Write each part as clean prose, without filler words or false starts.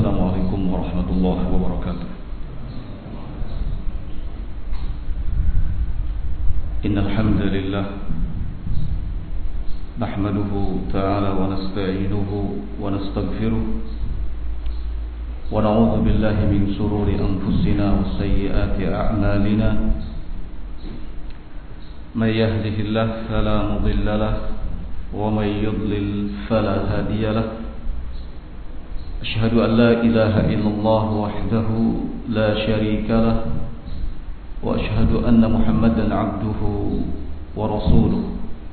Assalamualaikum warahmatullahi wabarakatuh. Innal hamdalillah nahmaduhu ta'ala wa nasta'inuhu wa nastaghfiruh wa na'udzu billahi min shururi anfusina wa sayyiati a'malina. Man yahdihillahu fala mudilla lahu wa man yudlil fala hadiya lahu. Asyhadu an la ilaha illallah wahdahu la syarika lah wa asyhadu anna Muhammadan abduhu wa rasuluh.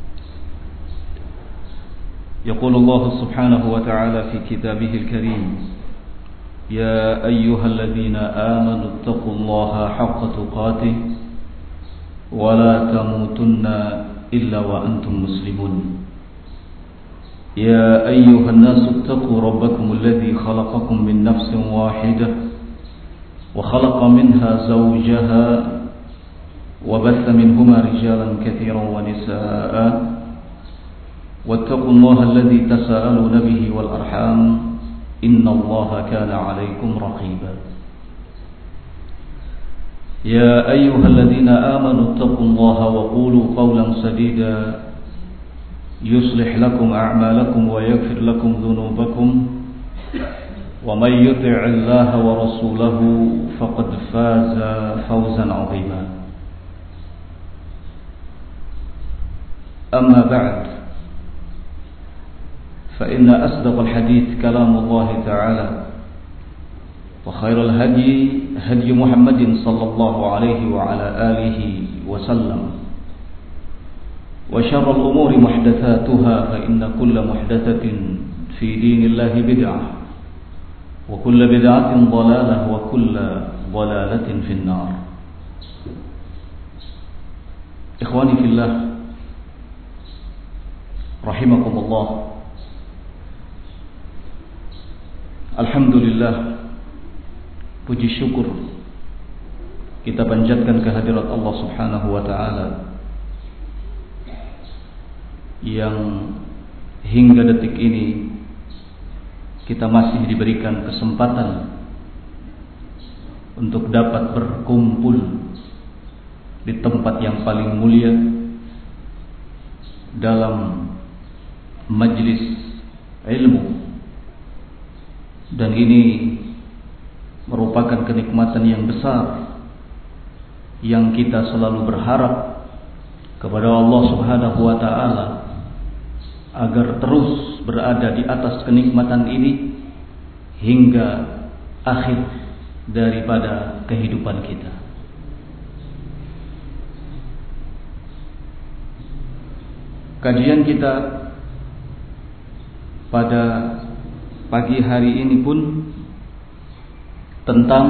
Yaqulu Allah subhanahu wa ta'ala fi kitabihil karim, ya ayyuhalladzina amanu taqullaha haqqa tuqatih wa la tamutunna illa wa antum muslimun. يا أيها الناس اتقوا ربكم الذي خلقكم من نفس واحدة وخلق منها زوجها وبث منهما رجالا كثيرا ونساء واتقوا الله الذي تساءلون به والأرحام إن الله كان عليكم رقيبا. يا أيها الذين آمنوا اتقوا الله وقولوا قولا سديدا يصلح لكم أعمالكم ويغفر لكم ذنوبكم ومن يطع الله ورسوله فقد فاز فوزا عظيما. أما بعد، فإن أصدق الحديث كلام الله تعالى وخير الهدي هدي محمد صلى الله عليه وعلى آله وسلم وشر الأمور محدثاتها فإن كل محدثة في دين الله بدعة وكل بدعة ضلالة وكل ضلالة في النار. إخواني في الله رحمكم الله. Alhamdulillah, puji syukur kita panjatkan kehadirat Allah subhanahu wa ta'ala yang hingga detik ini kita masih diberikan kesempatan untuk dapat berkumpul di tempat yang paling mulia dalam majlis ilmu, dan ini merupakan kenikmatan yang besar yang kita selalu berharap kepada Allah subhanahu wa ta'ala agar terus berada di atas kenikmatan ini hingga akhir daripada kehidupan kita. Kajian kita pada pagi hari ini pun tentang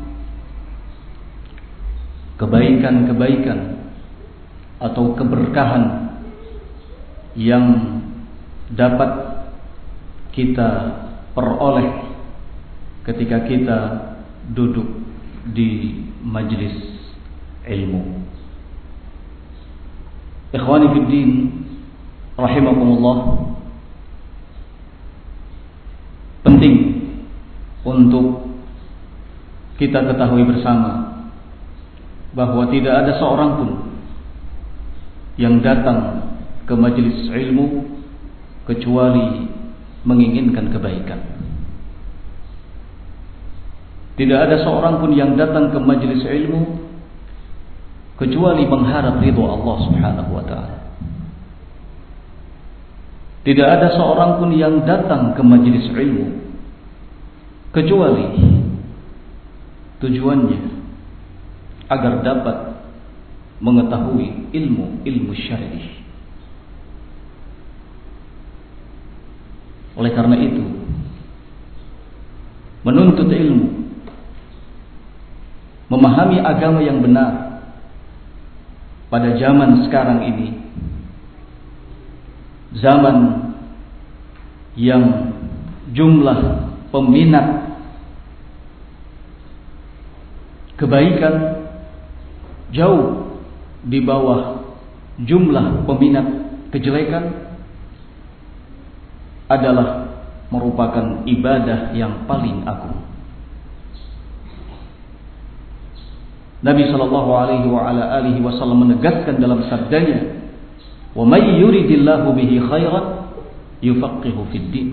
kebaikan-kebaikan atau keberkahan yang dapat kita peroleh ketika kita duduk di majlis ilmu. Ikhwani fiddin rahimakumullah, penting untuk kita ketahui bersama bahwa tidak ada seorang pun yang datang ke majlis ilmu kecuali menginginkan kebaikan. Tidak ada seorang pun yang datang ke majlis ilmu kecuali mengharap ridha Allah subhanahu wa ta'ala. Tidak ada seorang pun yang datang ke majlis ilmu kecuali tujuannya agar dapat mengetahui ilmu syar'i. Oleh karena itu, menuntut ilmu, memahami agama yang benar pada zaman sekarang ini, zaman yang jumlah peminat kebaikan jauh di bawah jumlah peminat kejelekan, adalah merupakan ibadah yang paling agung. Nabi sallallahu alaihi wasallam menegaskan dalam sabdanya, "Wa may yuridillahu bihi khairan yufaqihu fid din."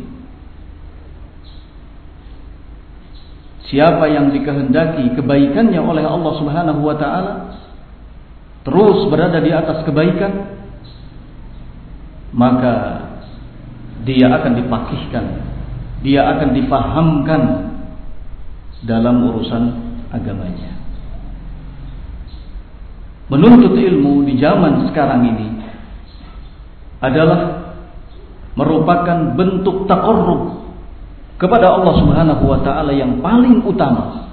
Siapa yang dikehendaki kebaikannya oleh Allah Subhanahu wa taala, terus berada di atas kebaikan, maka dia akan dipakihkan, dia akan difahamkan dalam urusan agamanya. Menuntut ilmu di zaman sekarang ini adalah merupakan bentuk taqarrub kepada Allah Subhanahu wa taala yang paling utama.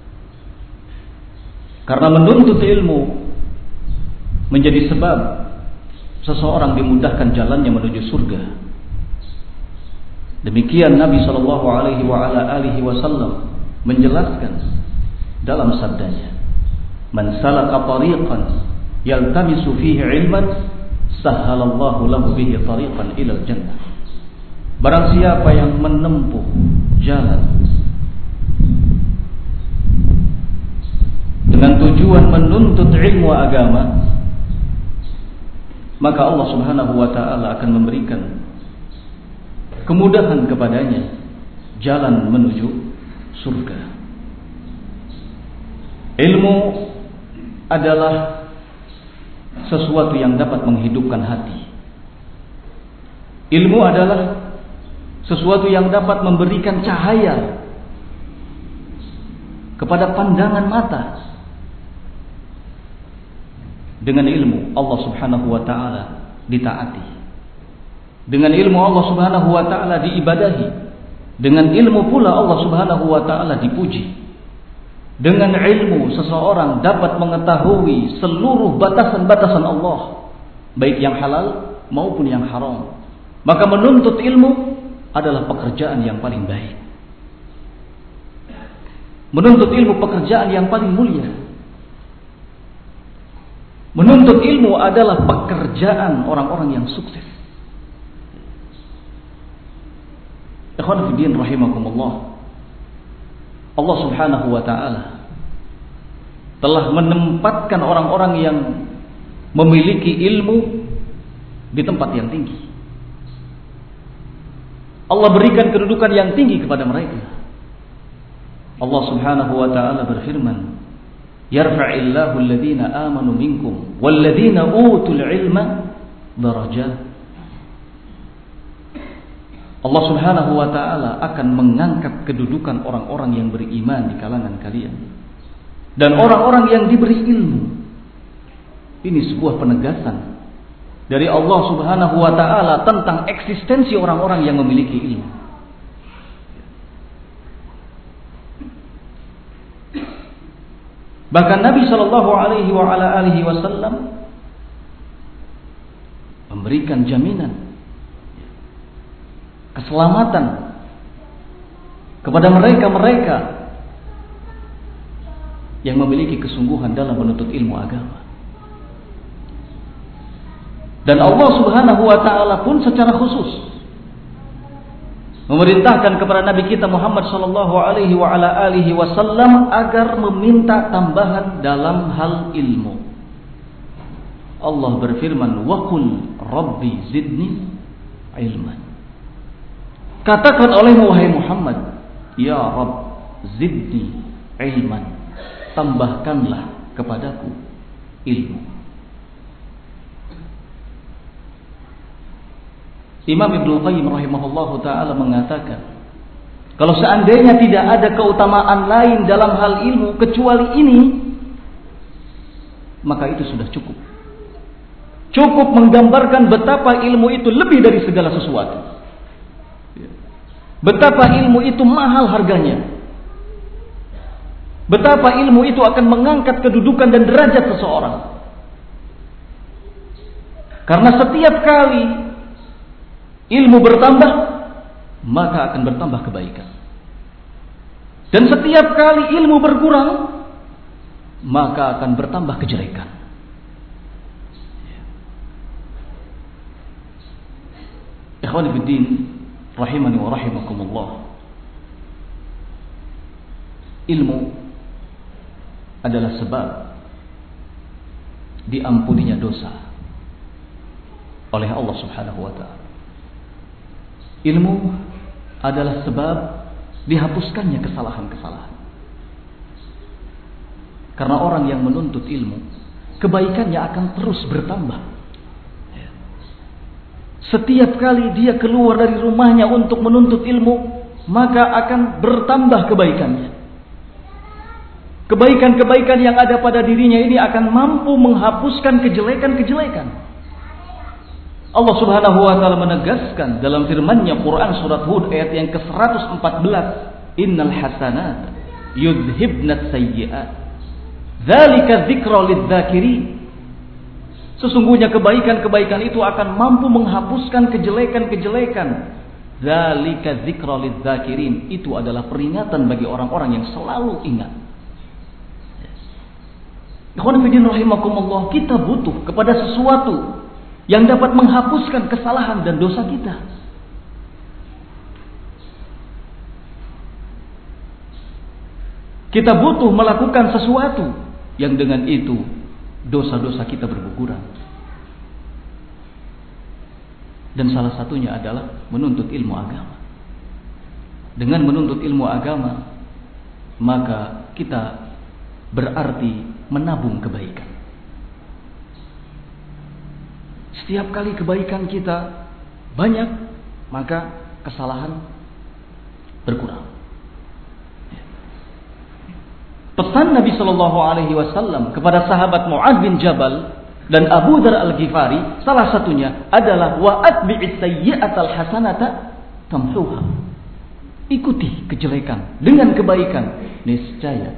Karena menuntut ilmu menjadi sebab seseorang dimudahkan jalannya menuju surga. Demikian Nabi sallallahu alaihi wasallam menjelaskan dalam sabdanya, "Man salaka tariqan yaltamisu fihi 'ilman, sahhalallahu lahu bihi tariqan ilal jannah." Barang siapa yang menempuh jalan dengan tujuan menuntut ilmu agama, maka Allah Subhanahu wa taala akan memberikan kemudahan kepadanya jalan menuju surga. Ilmu adalah sesuatu yang dapat menghidupkan hati. Ilmu adalah sesuatu yang dapat memberikan cahaya kepada pandangan mata. Dengan ilmu Allah Subhanahu wa taala ditaati. Dengan ilmu Allah Subhanahu wa taala diibadahi. Dengan ilmu pula Allah Subhanahu wa taala dipuji. Dengan ilmu seseorang dapat mengetahui seluruh batasan-batasan Allah, baik yang halal maupun yang haram. Maka menuntut ilmu adalah pekerjaan yang paling baik. Menuntut ilmu pekerjaan yang paling mulia. Menuntut ilmu adalah pekerjaan orang-orang yang sukses. Ikhwan fillah rahimakumullah. Allah Subhanahu wa taala telah menempatkan orang-orang yang memiliki ilmu di tempat yang tinggi. Allah berikan kedudukan yang tinggi kepada mereka. Allah Subhanahu wa taala berfirman, "Yarfa'illahu alladhina amanu minkum walladhina utul ilma darajat." Allah Subhanahu wa taala akan mengangkat kedudukan orang-orang yang beriman di kalangan kalian dan orang-orang yang diberi ilmu. Ini sebuah penegasan dari Allah Subhanahu wa taala tentang eksistensi orang-orang yang memiliki ilmu. Bahkan Nabi sallallahu alaihi wasallam memberikan jaminan keselamatan kepada mereka-mereka yang memiliki kesungguhan dalam menuntut ilmu agama. Dan Allah Subhanahu wa taala pun secara khusus memerintahkan kepada Nabi kita Muhammad sallallahu alaihi wasallam agar meminta tambahan dalam hal ilmu. Allah berfirman, "Wa qul rabbi zidni ilman." Katakan olehmu wahai Muhammad, "Ya Rabb, zidni ilman." Tambahkanlah kepadaku ilmu. Imam Ibnu Qayyim rahimahullahu taala mengatakan, kalau seandainya tidak ada keutamaan lain dalam hal ilmu kecuali ini, maka itu sudah cukup. Cukup menggambarkan betapa ilmu itu lebih dari segala sesuatu. Betapa ilmu itu mahal harganya. Betapa ilmu itu akan mengangkat kedudukan dan derajat seseorang. Karena setiap kali ilmu bertambah, maka akan bertambah kebaikan. Dan setiap kali ilmu berkurang, maka akan bertambah kejelekan. Ikhwan fillah, rahimani wa rahimakumullah, ilmu adalah sebab diampuninya dosa oleh Allah Subhanahu wa taala. Ilmu adalah sebab dihapuskannya kesalahan-kesalahan. Karena orang yang menuntut ilmu, kebaikannya akan terus bertambah. Setiap kali dia keluar dari rumahnya untuk menuntut ilmu, maka akan bertambah kebaikannya. Kebaikan-kebaikan yang ada pada dirinya ini akan mampu menghapuskan kejelekan-kejelekan. Allah Subhanahu wa taala menegaskan dalam firman-Nya Quran surat Hud ayat yang ke-114, "Innal hasanat yudhibnat sayyi'at. Dzalika dzikra lidz-dzakirin." Sesungguhnya kebaikan-kebaikan itu akan mampu menghapuskan kejelekan-kejelekan. Dzalika dzikra lidz-dzakirin. Itu adalah peringatan bagi orang-orang yang selalu ingat. Ikhwan fillah rahimakumullah, kita butuh kepada sesuatu yang dapat menghapuskan kesalahan dan dosa kita. Kita butuh melakukan sesuatu yang dengan itu dosa-dosa kita berguguran. Dan salah satunya adalah menuntut ilmu agama. Dengan menuntut ilmu agama, maka kita berarti menabung kebaikan. Setiap kali kebaikan kita banyak, maka kesalahan berkurang. Pesan Nabi Shallallahu Alaihi Wasallam kepada sahabat Mu'adz bin Jabal dan Abu Dzar Al-Ghifari, salah satunya adalah wa atbi'is sayyi'atal hasanata tamhuha. Ikuti kejelekan dengan kebaikan, niscaya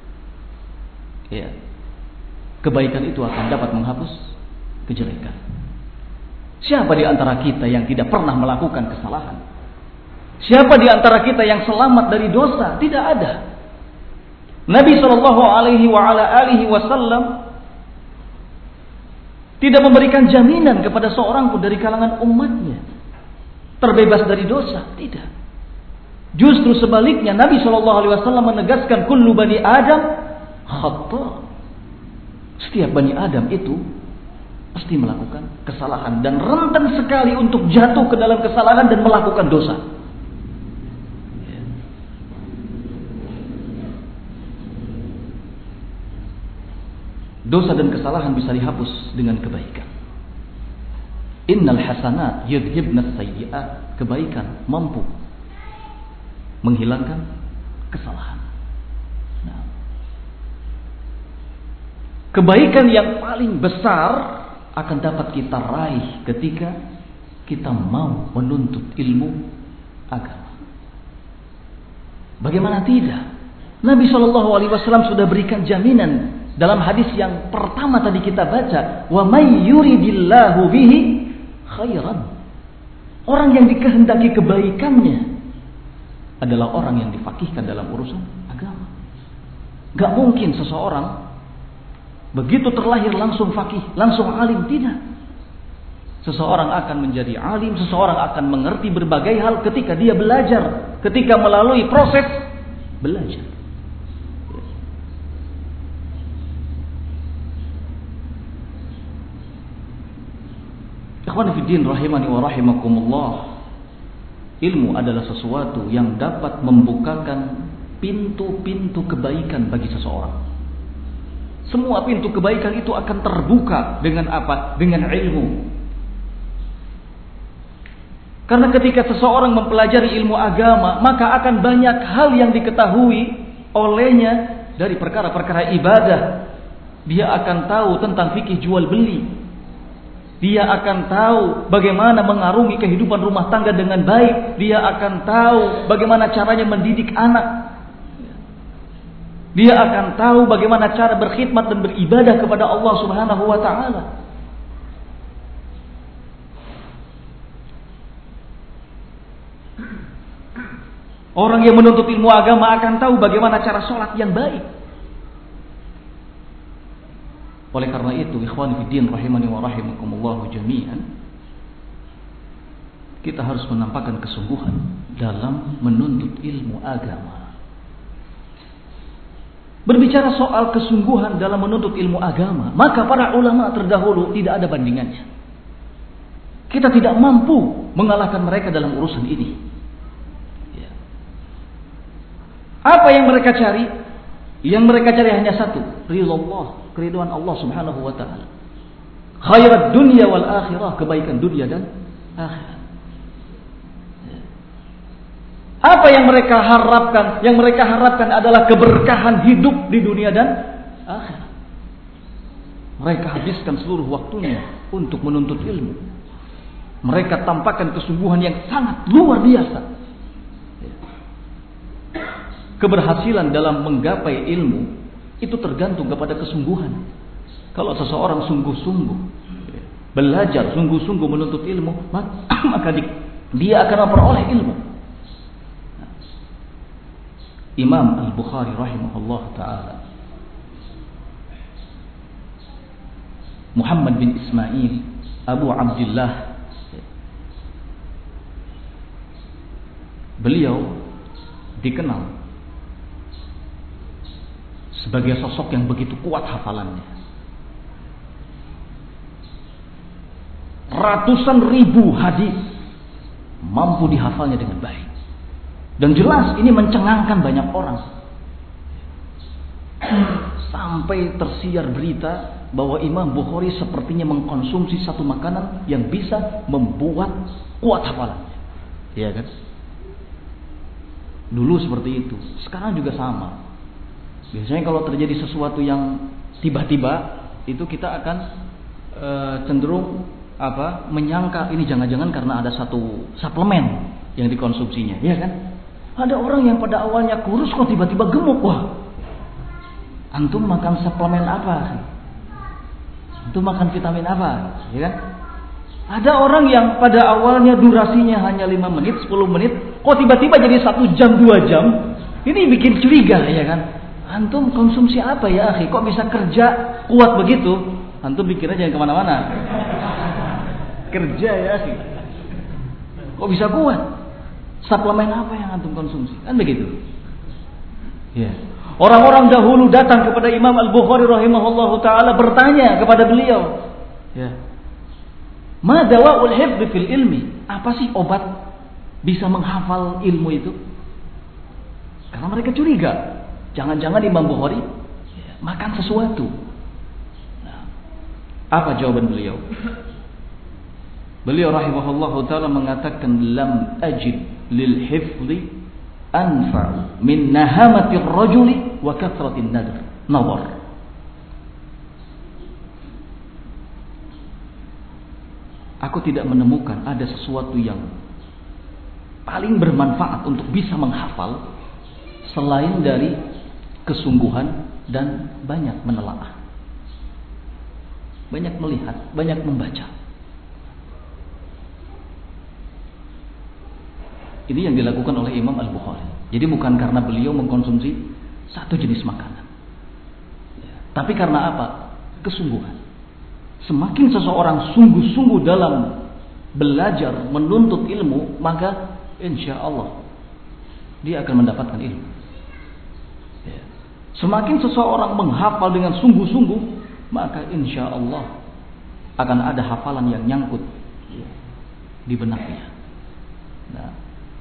kebaikan itu akan dapat menghapus kejelekan. Siapa di antara kita yang tidak pernah melakukan kesalahan? Siapa di antara kita yang selamat dari dosa? Tidak ada. Nabi Shallallahu Alaihi Wasallam tidak memberikan jaminan kepada seorang pun dari kalangan umatnya terbebas dari dosa. Tidak. Justru sebaliknya, Nabi Shallallahu Alaihi Wasallam menegaskan kullu bani Adam khata. Setiap bani Adam itu pasti melakukan kesalahan dan rentan sekali untuk jatuh ke dalam kesalahan dan melakukan dosa. Dosa dan kesalahan bisa dihapus dengan kebaikan. Innal hasanat yudhibnat sayyi'at. Kebaikan mampu menghilangkan kesalahan. Nah, kebaikan yang paling besar akan dapat kita raih ketika kita mau menuntut ilmu agama. Bagaimana tidak? Nabi SAW sudah berikan jaminan dalam hadis yang pertama tadi kita baca, wa may yuridillahu bihi khairan. Orang yang dikehendaki kebaikannya adalah orang yang difaqihkan dalam urusan agama. Gak mungkin seseorang begitu terlahir langsung faqih, langsung alim, tidak. Seseorang akan menjadi alim, seseorang akan mengerti berbagai hal ketika dia belajar, ketika melalui proses belajar. Ikhwan fiddin rahimani wa rahimakumullah. Ilmu adalah sesuatu yang dapat membukakan pintu-pintu kebaikan bagi seseorang. Semua pintu kebaikan itu akan terbuka dengan apa? Dengan ilmu. Karena ketika seseorang mempelajari ilmu agama, maka akan banyak hal yang diketahui olehnya dari perkara-perkara ibadah. Dia akan tahu tentang fikih jual beli. Dia akan tahu bagaimana mengarungi kehidupan rumah tangga dengan baik. Dia akan tahu bagaimana caranya mendidik anak. Dia akan tahu bagaimana cara berkhidmat dan beribadah kepada Allah Subhanahu wa taala. Orang yang menuntut ilmu agama akan tahu bagaimana cara sholat yang baik. Oleh karena itu, ikhwan fiddin rahimani wa rahimakumullah jami'an, kita harus menampakkan kesungguhan dalam menuntut ilmu agama. Berbicara soal kesungguhan dalam menuntut ilmu agama, maka para ulama terdahulu tidak ada bandingannya. Kita tidak mampu mengalahkan mereka dalam urusan ini. Ya. Apa yang mereka cari? Yang mereka cari hanya satu, ridha Allah, keridhaan Allah Subhanahu wa taala. Khairat dunya wal akhirah, kebaikan dunia dan akhirat. Apa yang mereka harapkan? Yang mereka harapkan adalah keberkahan hidup di dunia dan akhirat. Mereka habiskan seluruh waktunya untuk menuntut ilmu. Mereka tampakkan kesungguhan yang sangat luar biasa. Keberhasilan dalam menggapai ilmu itu tergantung kepada kesungguhan. Kalau seseorang sungguh-sungguh belajar, sungguh-sungguh menuntut ilmu, maka dia akan memperoleh ilmu. Imam Al-Bukhari rahimahullah ta'ala, Muhammad bin Ismail Abu Abdullah, beliau dikenal sebagai sosok yang begitu kuat hafalannya. Ratusan ribu hadis mampu dihafalnya dengan baik. Dan jelas ini mencengangkan banyak orang. Sampai tersiar berita bahwa Imam Bukhari sepertinya mengkonsumsi satu makanan yang bisa membuat kuat hafalannya. Iya kan? Dulu seperti itu, sekarang juga sama. Biasanya kalau terjadi sesuatu yang tiba-tiba, itu kita akan cenderung menyangka ini jangan-jangan karena ada satu suplemen yang dikonsumsinya, iya kan? Ada orang yang pada awalnya kurus kok tiba-tiba gemuk. Wah, antum makan suplemen apa? Antum makan vitamin apa? Ya kan? Ada orang yang pada awalnya durasinya hanya 5 menit, 10 menit, kok tiba-tiba jadi 1 jam, 2 jam. Ini bikin curiga, ya kan? Antum konsumsi apa ya, akhi? Kok bisa kerja kuat begitu? Antum pikirnya jangan kemana-mana. Kerja ya, akhi. Kok bisa kuat? Suplemen apa yang antum konsumsi? Kan begitu. Ya. Orang-orang dahulu datang kepada Imam Al-Bukhari rahimahullahu taala bertanya kepada beliau, ya. Ma dawa'ul hifdz fil ilmi? Apa sih obat bisa menghafal ilmu itu? Karena mereka curiga, jangan-jangan Imam Bukhari makan sesuatu. Nah, apa jawaban beliau? Beliau rahimahullahu taala mengatakan, lam ajid lil hifdzi anfa'u min nahamati ar-rajuli wa kathratin nadar. Aku tidak menemukan ada sesuatu yang paling bermanfaat untuk bisa menghafal selain dari kesungguhan dan banyak menelaah, banyak melihat, banyak membaca. Ini yang dilakukan oleh Imam Al-Bukhari. Jadi bukan karena beliau mengkonsumsi satu jenis makanan, tapi karena apa? Kesungguhan. Semakin seseorang sungguh-sungguh dalam belajar, menuntut ilmu, maka insya Allah dia akan mendapatkan ilmu. Semakin seseorang menghafal dengan sungguh-sungguh, maka insya Allah akan ada hafalan yang nyangkut di benaknya. Nah,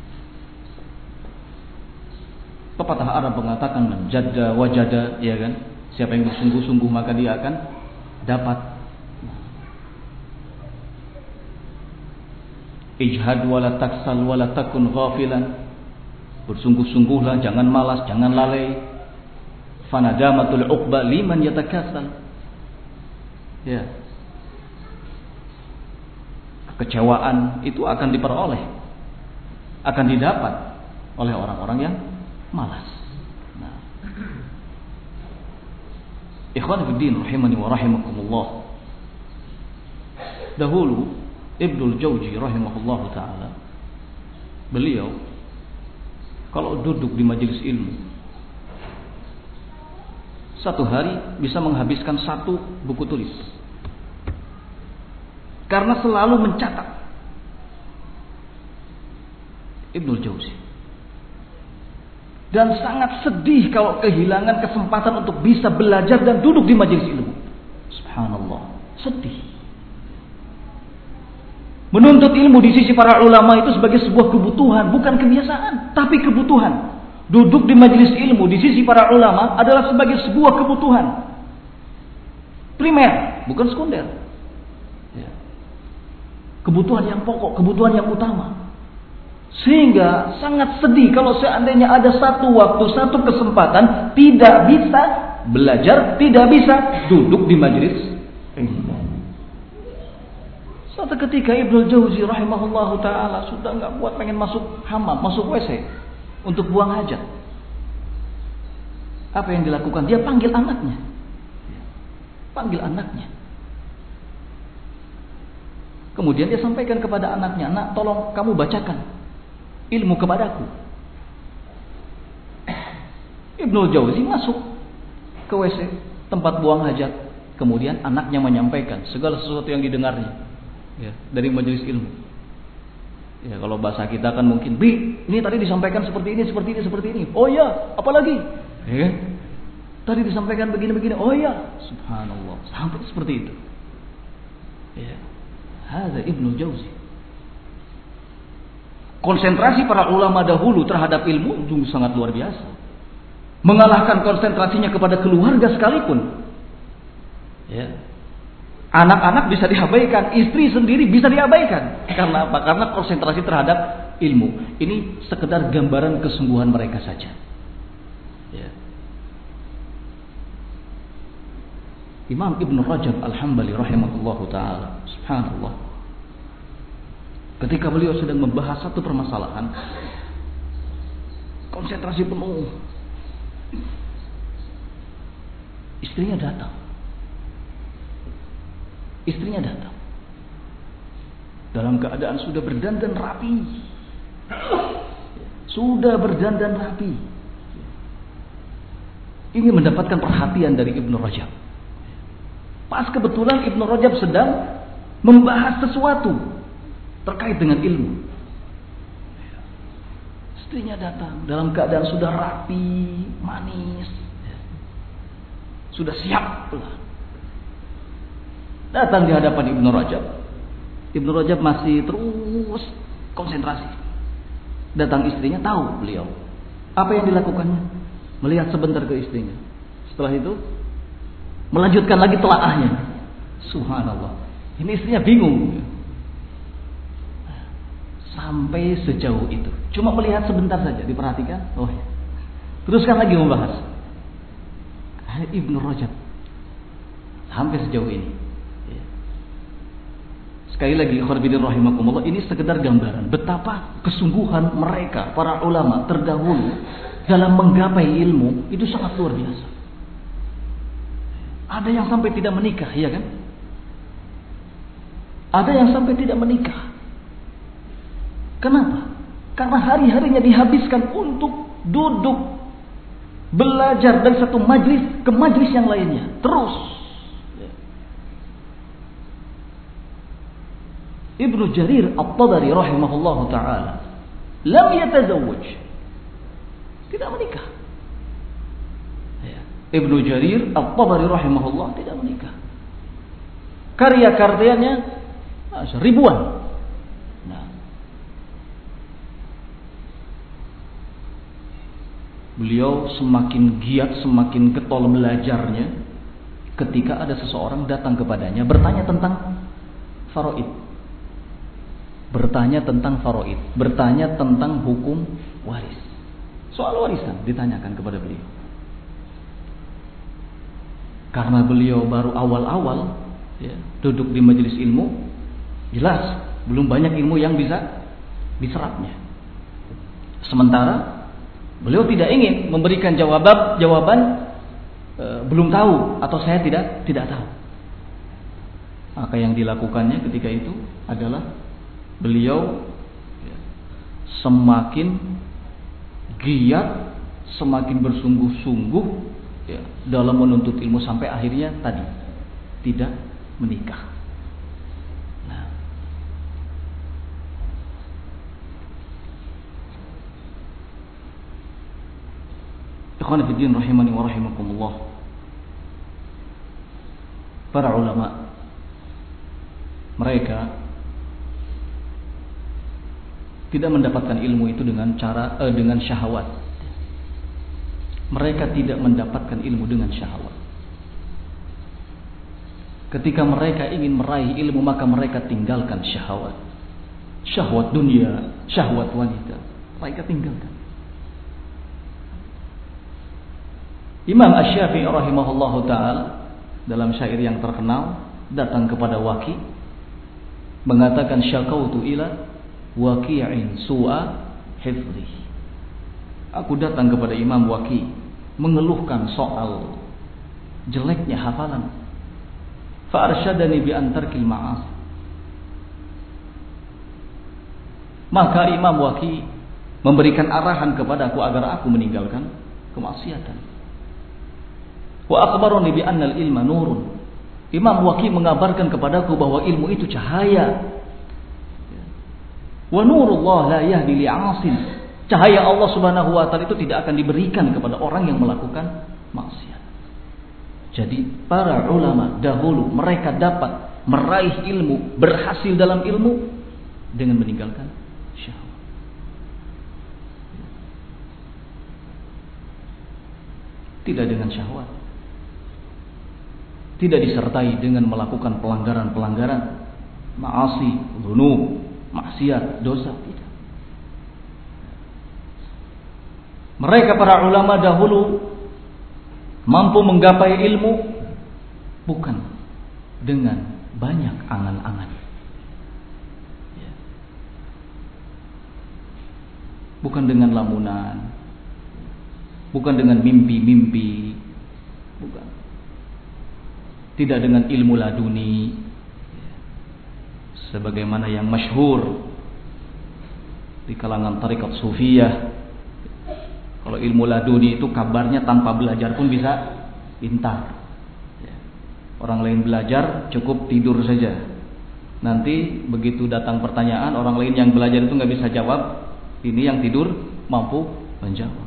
pepatah Arab mengatakan menjadda wajada, ya kan? Siapa yang bersungguh-sungguh maka dia akan dapat. Ijhad wala taksal wala takun ghafilan. Bersungguh-sungguhlah, jangan malas, jangan lalai. Fanadamatul uqba liman yatakasal. Ya. Kekecewaan itu akan diperoleh, akan didapat oleh orang-orang yang malas. Nah. Ikhwan fillah rahimani wa rahimakumullah. Dahulu Ibnul Jauzi rahimahullah ta'ala, beliau kalau duduk di majelis ilmu, satu hari bisa menghabiskan 1 buku tulis, karena selalu mencatat. Ibnul Jauzi. Dan sangat sedih kalau kehilangan kesempatan untuk bisa belajar dan duduk di majelis ilmu. Subhanallah, sedih. Menuntut ilmu di sisi para ulama itu sebagai sebuah kebutuhan, bukan kebiasaan, tapi kebutuhan. Duduk di majelis ilmu di sisi para ulama adalah sebagai sebuah kebutuhan primer, bukan sekunder. Ya. Kebutuhan yang pokok, kebutuhan yang utama. Sehingga sangat sedih kalau seandainya ada satu waktu, satu kesempatan tidak bisa belajar, tidak bisa duduk di majelis ilmu. Suatu ketika Ibnul Jauzi rahimahullahu ta'ala sudah gak kuat, pengen masuk hammam, masuk WC untuk buang hajat. Apa yang dilakukan? Dia panggil anaknya. Panggil anaknya. Kemudian dia sampaikan kepada anaknya, "Nak, tolong kamu bacakan ilmu kepadaku." Ibnul Jauzi masuk ke WC, tempat buang hajat. Kemudian anaknya menyampaikan segala sesuatu yang didengarnya, ya, dari majelis ilmu. Ya, kalau bahasa kita kan mungkin, "Bi, ini tadi disampaikan seperti ini, seperti ini, seperti ini." "Oh ya, apalagi?" Ya, "Tadi disampaikan begini-begini." "Oh ya." Subhanallah, sampai seperti itu. Ya, hadza Ibnul Jauzi. Konsentrasi para ulama dahulu terhadap ilmu itu sangat luar biasa. Mengalahkan konsentrasinya kepada keluarga sekalipun. Ya. Anak-anak bisa diabaikan, istri sendiri bisa diabaikan. Karena apa? Karena konsentrasi terhadap ilmu. Ini sekedar gambaran kesungguhan mereka saja. Ya. Imam Ibn Rajab Al-Hambali rahimahullahu ta'ala, subhanallah, ketika beliau sedang membahas satu permasalahan, konsentrasi penuh, istrinya datang. Istrinya datang dalam keadaan sudah berdandan rapi. Sudah berdandan rapi. Ingin mendapatkan perhatian dari Ibnu Rajab. Pas kebetulan Ibnu Rajab sedang membahas sesuatu terkait dengan ilmu. Istrinya datang dalam keadaan sudah rapi, manis, sudah siap pula. Datang di hadapan Ibnu Rajab. Ibnu Rajab masih terus konsentrasi. Datang istrinya, tahu beliau apa yang dilakukannya. Melihat sebentar ke istrinya. Setelah itu melanjutkan lagi telaahnya. Subhanallah. Ini istrinya bingung. Sampai sejauh itu. Cuma melihat sebentar saja, diperhatikan. Oh ya. Teruskan lagi membahas. Ibnu Rajab sampai sejauh ini. Sekali lagi, ikhwatiddin rahimakumullah, ini sekedar gambaran betapa kesungguhan mereka para ulama terdahulu dalam menggapai ilmu itu sangat luar biasa. Ada yang sampai tidak menikah, ya kan? Ada yang sampai tidak menikah. Kenapa? Karena hari-harinya dihabiskan untuk duduk belajar dari satu majlis ke majlis yang lainnya, terus. Ibnu Jarir At-Tabari rahimahullahu ta'ala lam yatazawwaj, tidak menikah. Ibnu Jarir At-Tabari rahimahullah tidak menikah. Karya-karyanya ribuan. Nah, beliau semakin giat, semakin getol belajarnya ketika ada seseorang datang kepadanya bertanya tentang faraid. Bertanya tentang faraid, bertanya tentang hukum waris. Soal warisan ditanyakan kepada beliau. Karena beliau baru awal-awal ya, duduk di majelis ilmu, jelas belum banyak ilmu yang bisa diserapnya. Sementara beliau tidak ingin memberikan jawaban belum tahu atau saya tidak tahu. Maka yang dilakukannya ketika itu adalah beliau semakin giat, semakin bersungguh-sungguh ya, dalam menuntut ilmu sampai akhirnya tadi tidak menikah. Nah, Ikhwan fillah rahimani wa rahimakumullah. Para ulama mereka tidak mendapatkan ilmu itu dengan syahwat. Mereka tidak mendapatkan ilmu dengan syahwat. Ketika mereka ingin meraih ilmu, maka mereka tinggalkan syahwat. Syahwat dunia, syahwat wanita, mereka tinggalkan. Imam Asy-Syafi'i rahimahullahu taala dalam syair yang terkenal datang kepada Waki, mengatakan syakautu ila waqi'in su'a hifdhi. Aku datang kepada Imam Waki mengeluhkan soal jeleknya hafalan. Fa arsyadani bi an tarkil ma'asi. Maka Imam Waki memberikan arahan kepadaku agar aku meninggalkan kemaksiatan. Wa akhbarani bi anna al-ilma nurun. Imam Waki mengabarkan kepadaku bahwa ilmu itu cahaya. Wa nurullah la yahdi li'asin. Cahaya Allah Subhanahu wa taala itu tidak akan diberikan kepada orang yang melakukan maksiat. Jadi para ulama dahulu mereka dapat meraih ilmu, berhasil dalam ilmu dengan meninggalkan syahwat. Tidak dengan syahwat. Tidak disertai dengan melakukan pelanggaran-pelanggaran, ma'asi, dzunub, maksiat, dosa, tidak. Mereka para ulama dahulu mampu menggapai ilmu bukan dengan banyak angan-angan, bukan dengan lamunan, bukan dengan mimpi-mimpi, bukan. Tidak dengan ilmu laduni, sebagaimana yang masyhur di kalangan tarekat sufiyah. Kalau ilmu laduni itu kabarnya tanpa belajar pun bisa pintar. Orang lain belajar cukup tidur saja. Nanti begitu datang pertanyaan, orang lain yang belajar itu nggak bisa jawab, ini yang tidur mampu menjawab.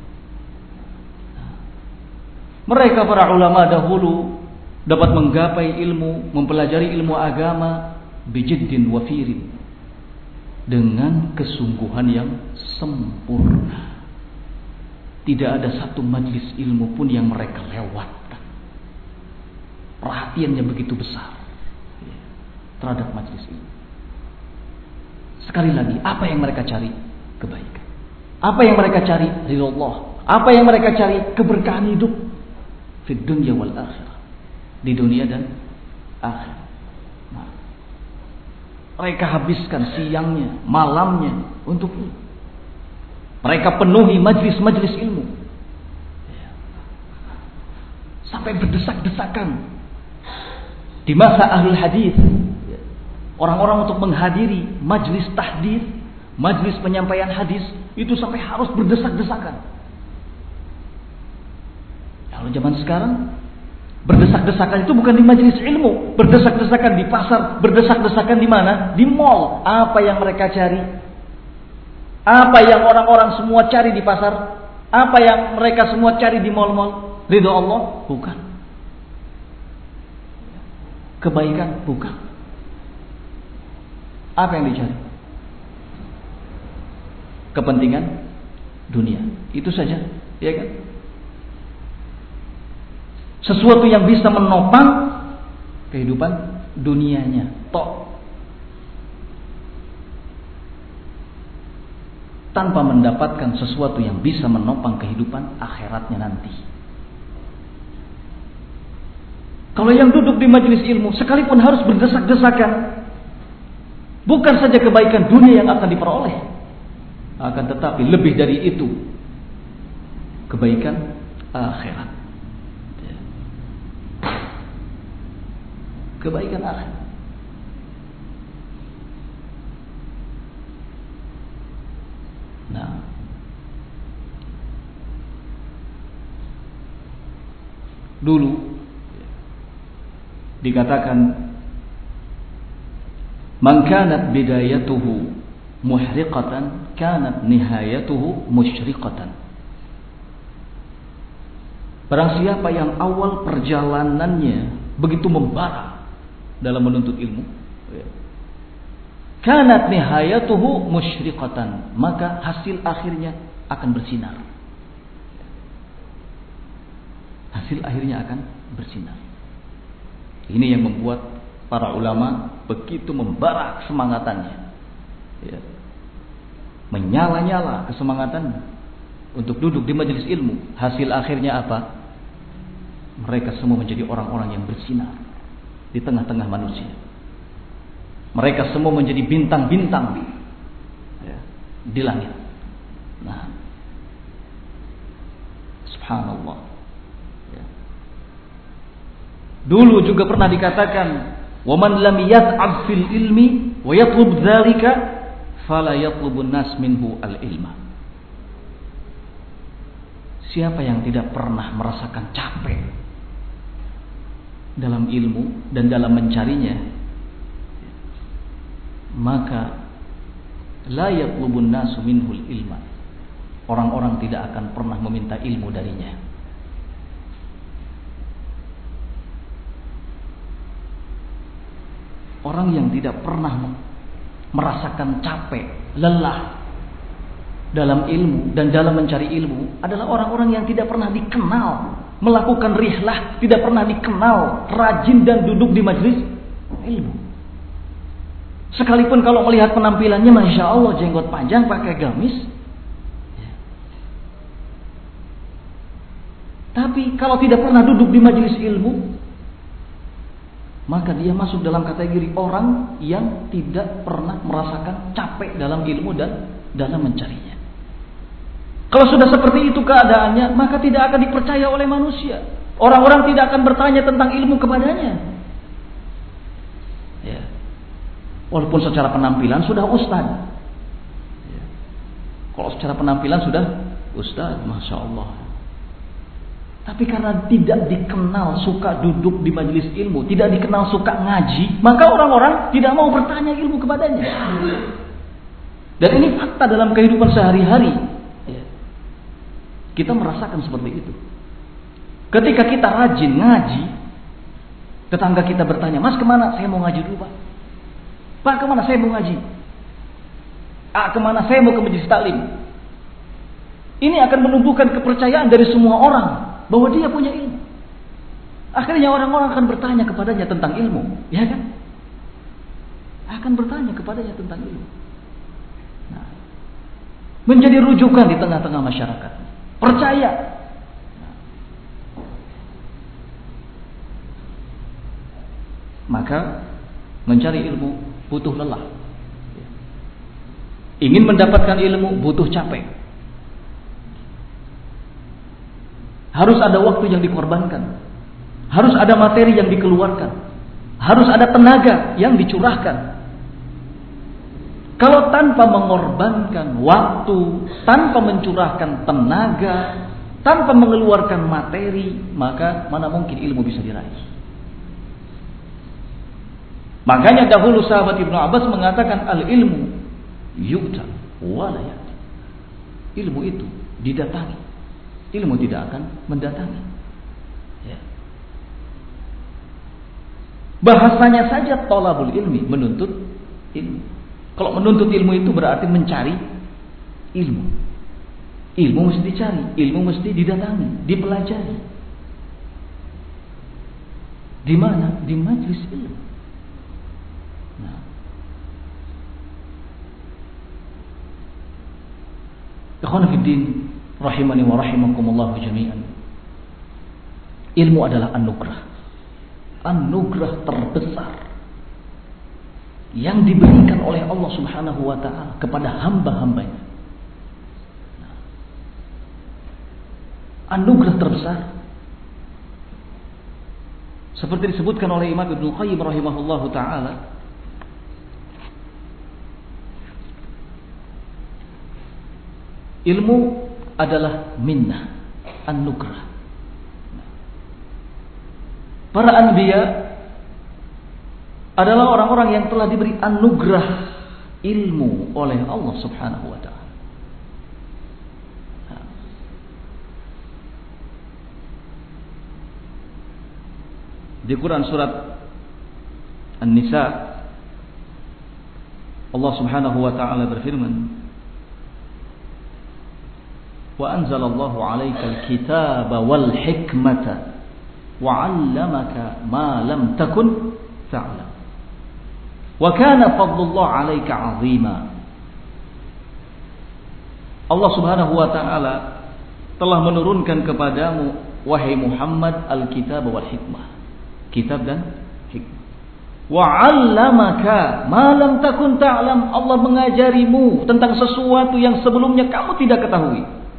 Mereka para ulama dahulu dapat menggapai ilmu, mempelajari ilmu agama bijiddin wafirin, dengan kesungguhan yang sempurna. Tidak ada satu majlis ilmu pun yang mereka lewatkan. Perhatiannya begitu besar terhadap majlis ilmu. Sekali lagi, apa yang mereka cari? Kebaikan. Apa yang mereka cari? Ridha Allah. Apa yang mereka cari? Keberkahan hidup fid dunya wal akhirah, di dunia dan akhirat. Nah, mereka habiskan siangnya, malamnya untuk itu. Mereka penuhi majlis-majlis ilmu sampai berdesak-desakan. Di masa ahlul hadis, orang-orang untuk menghadiri majlis tahdits, majlis penyampaian hadis itu sampai harus berdesak-desakan. Kalau zaman sekarang berdesak-desakan itu bukan di majlis ilmu, berdesak-desakan di pasar, berdesak-desakan di mana? Di mall. Apa yang mereka cari? Apa yang orang-orang semua cari di pasar? Apa yang mereka semua cari di mall-mall? Ridha Allah? Bukan. Kebaikan? Bukan. Apa yang dicari? Kepentingan dunia. Itu saja, ya kan? Sesuatu yang bisa menopang kehidupan dunianya. Tok. Tanpa mendapatkan sesuatu yang bisa menopang kehidupan akhiratnya nanti. Kalau yang duduk di majelis ilmu sekalipun harus berdesak-desakan, bukan saja kebaikan dunia yang akan diperoleh, akan tetapi lebih dari itu, kebaikan akhirat. Kebaikan akhirat. Nah, dulu dikatakan man kanat bidayatuhu muhriqatan kanat nihayatuhu musyriqatan. Barang siapa yang awal perjalanannya begitu membara dalam menuntut ilmu, kanat nihayatuhu musyriqatan, maka hasil akhirnya akan bersinar. Hasil akhirnya akan bersinar. Ini yang membuat para ulama begitu membara kesemangatannya, menyala-nyala kesemangatannya untuk duduk di majelis ilmu. Hasil akhirnya apa? Mereka semua menjadi orang-orang yang bersinar di tengah-tengah manusia. Mereka semua menjadi bintang-bintang di langit. Nah, subhanallah. Dulu juga pernah dikatakan, "Wa man lam yat'ab fil ilmi wa yatlub dzalika fala yatlubun nas minhu al-ilma." Siapa yang tidak pernah merasakan capek dalam ilmu dan dalam mencarinya, maka la yatlubun nasu minhul ilma. Orang-orang tidak akan pernah meminta ilmu darinya. Orang yang tidak pernah merasakan capek, lelah dalam ilmu dan dalam mencari ilmu adalah orang-orang yang tidak pernah dikenal melakukan rihlah, tidak pernah dikenal rajin dan duduk di majelis ilmu. Sekalipun kalau melihat penampilannya, masya Allah, jenggot panjang, pakai gamis, tapi kalau tidak pernah duduk di majelis ilmu, maka dia masuk dalam kategori orang yang tidak pernah merasakan capek dalam ilmu dan dalam mencarinya. Kalau sudah seperti itu keadaannya, maka tidak akan dipercaya oleh manusia. Orang-orang tidak akan bertanya tentang ilmu kepadanya. Ya. Walaupun secara penampilan sudah ustaz. Ya. Kalau secara penampilan sudah ustaz, masya Allah. Tapi karena tidak dikenal suka duduk di majelis ilmu, tidak dikenal suka ngaji, maka orang-orang tidak mau bertanya ilmu kepadanya. Dan ini fakta dalam kehidupan sehari-hari. Kita merasakan seperti itu. Ketika kita rajin ngaji, tetangga kita bertanya, "Mas kemana?" "Saya mau ngaji dulu, Pak." "Pak kemana?" "Saya mau ngaji." "Ah kemana?" "Saya mau ke majelis taklim." Ini akan menumbuhkan kepercayaan dari semua orang bahwa dia punya ilmu. Akhirnya orang-orang akan bertanya kepadanya tentang ilmu, ya kan? Akan bertanya kepadanya tentang ilmu. Nah, menjadi rujukan di tengah-tengah masyarakat. Percaya. Maka mencari ilmu butuh lelah. Ingin mendapatkan ilmu butuh capek. Harus ada waktu yang dikorbankan. Harus ada materi yang dikeluarkan. Harus ada tenaga yang dicurahkan. Kalau tanpa mengorbankan waktu, tanpa mencurahkan tenaga, tanpa mengeluarkan materi, maka mana mungkin ilmu bisa diraih. Makanya dahulu sahabat Ibnu Abbas mengatakan, al-ilmu yu'ta wa la ya'ti. Ilmu itu didatangi, ilmu tidak akan mendatangi. Ya. Bahasanya saja thalabul ilmi, menuntut ilmu. Kalau menuntut ilmu itu berarti mencari ilmu. Ilmu mesti dicari, ilmu mesti didatangi, dipelajari. Di mana? Di majelis ilmu. Nah. Ikhwan fiddin, rahimani wa rahimakumullah jami'an. Ilmu adalah anugerah. Anugerah terbesar yang diberikan oleh Allah Subhanahu wa ta'ala kepada hamba-hambanya. Anugerah terbesar. Seperti disebutkan oleh Imam Ibnu Qayyim rahimahullahu ta'ala, ilmu adalah minnah, anugerah. Para anbiya adalah orang-orang yang telah diberi anugerah ilmu oleh Allah Subhanahu wa ta'ala. Di Quran surat An-Nisa, Allah Subhanahu wa taala berfirman, "Wa anzalallahu 'alaikal kitaba wal hikmata wa 'allamaka ma lam takun ta'lam. Wa kana fadlullah 'alaika 'azima." Allah Subhanahu wa taala telah menurunkan kepadamu wahai Muhammad al-kitab wal hikmah, kitab dan hikmah. Wa 'allamaka ma lam takun ta'lam, Allah mengajarimu tentang sesuatu yang sebelumnya kamu tidak ketahui.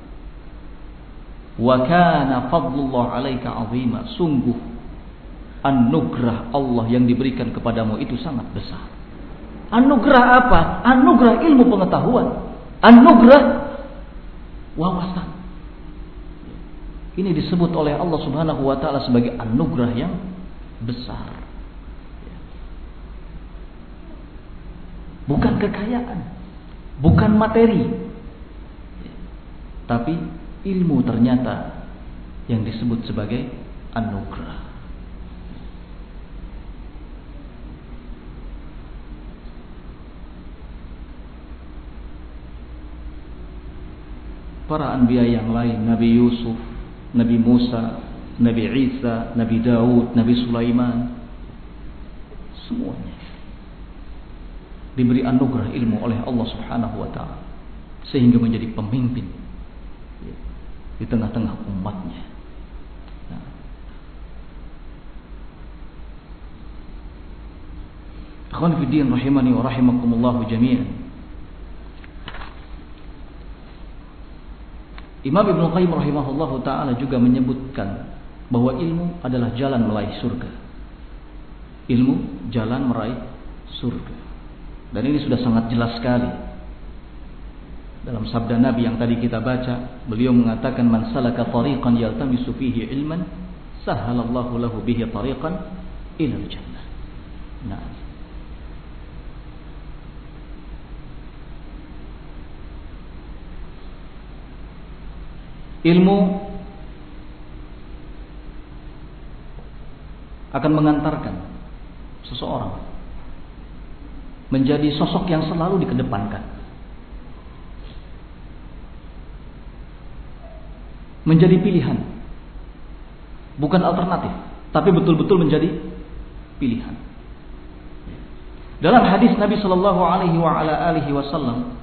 Wa kana fadlullah 'alaika 'azima, sungguh anugerah Allah yang diberikan kepadamu itu sangat besar. Anugerah apa? Anugerah ilmu pengetahuan, anugerah wawasan. Ini disebut oleh Allah Subhanahu wa taala sebagai anugerah yang besar. Bukan kekayaan, bukan materi, tapi ilmu ternyata yang disebut sebagai anugerah. Para anbiya yang lain, Nabi Yusuf, Nabi Musa, Nabi Isa, Nabi Daud, Nabi Sulaiman, semuanya diberi anugerah ilmu oleh Allah Subhanahu wa taala sehingga menjadi pemimpin di tengah-tengah umatnya. Ikhwan fi din rahimani wa rahimakumullah jami'an. Imam Ibnu Qayyim rahimahullahu taala juga menyebutkan bahwa ilmu adalah jalan meraih surga. Ilmu jalan meraih surga. Dan ini sudah sangat jelas sekali. Dalam sabda Nabi yang tadi kita baca, beliau mengatakan, "Man salaka tariqan yaltamisu fihi ilman, sahhalallahu lahu bihi tariqan ila al-jannah." Nah, ilmu akan mengantarkan seseorang menjadi sosok yang selalu dikedepankan, menjadi pilihan, bukan alternatif, tapi betul-betul menjadi pilihan. Dalam hadis Nabi Shallallahu Alaihi Wasallam,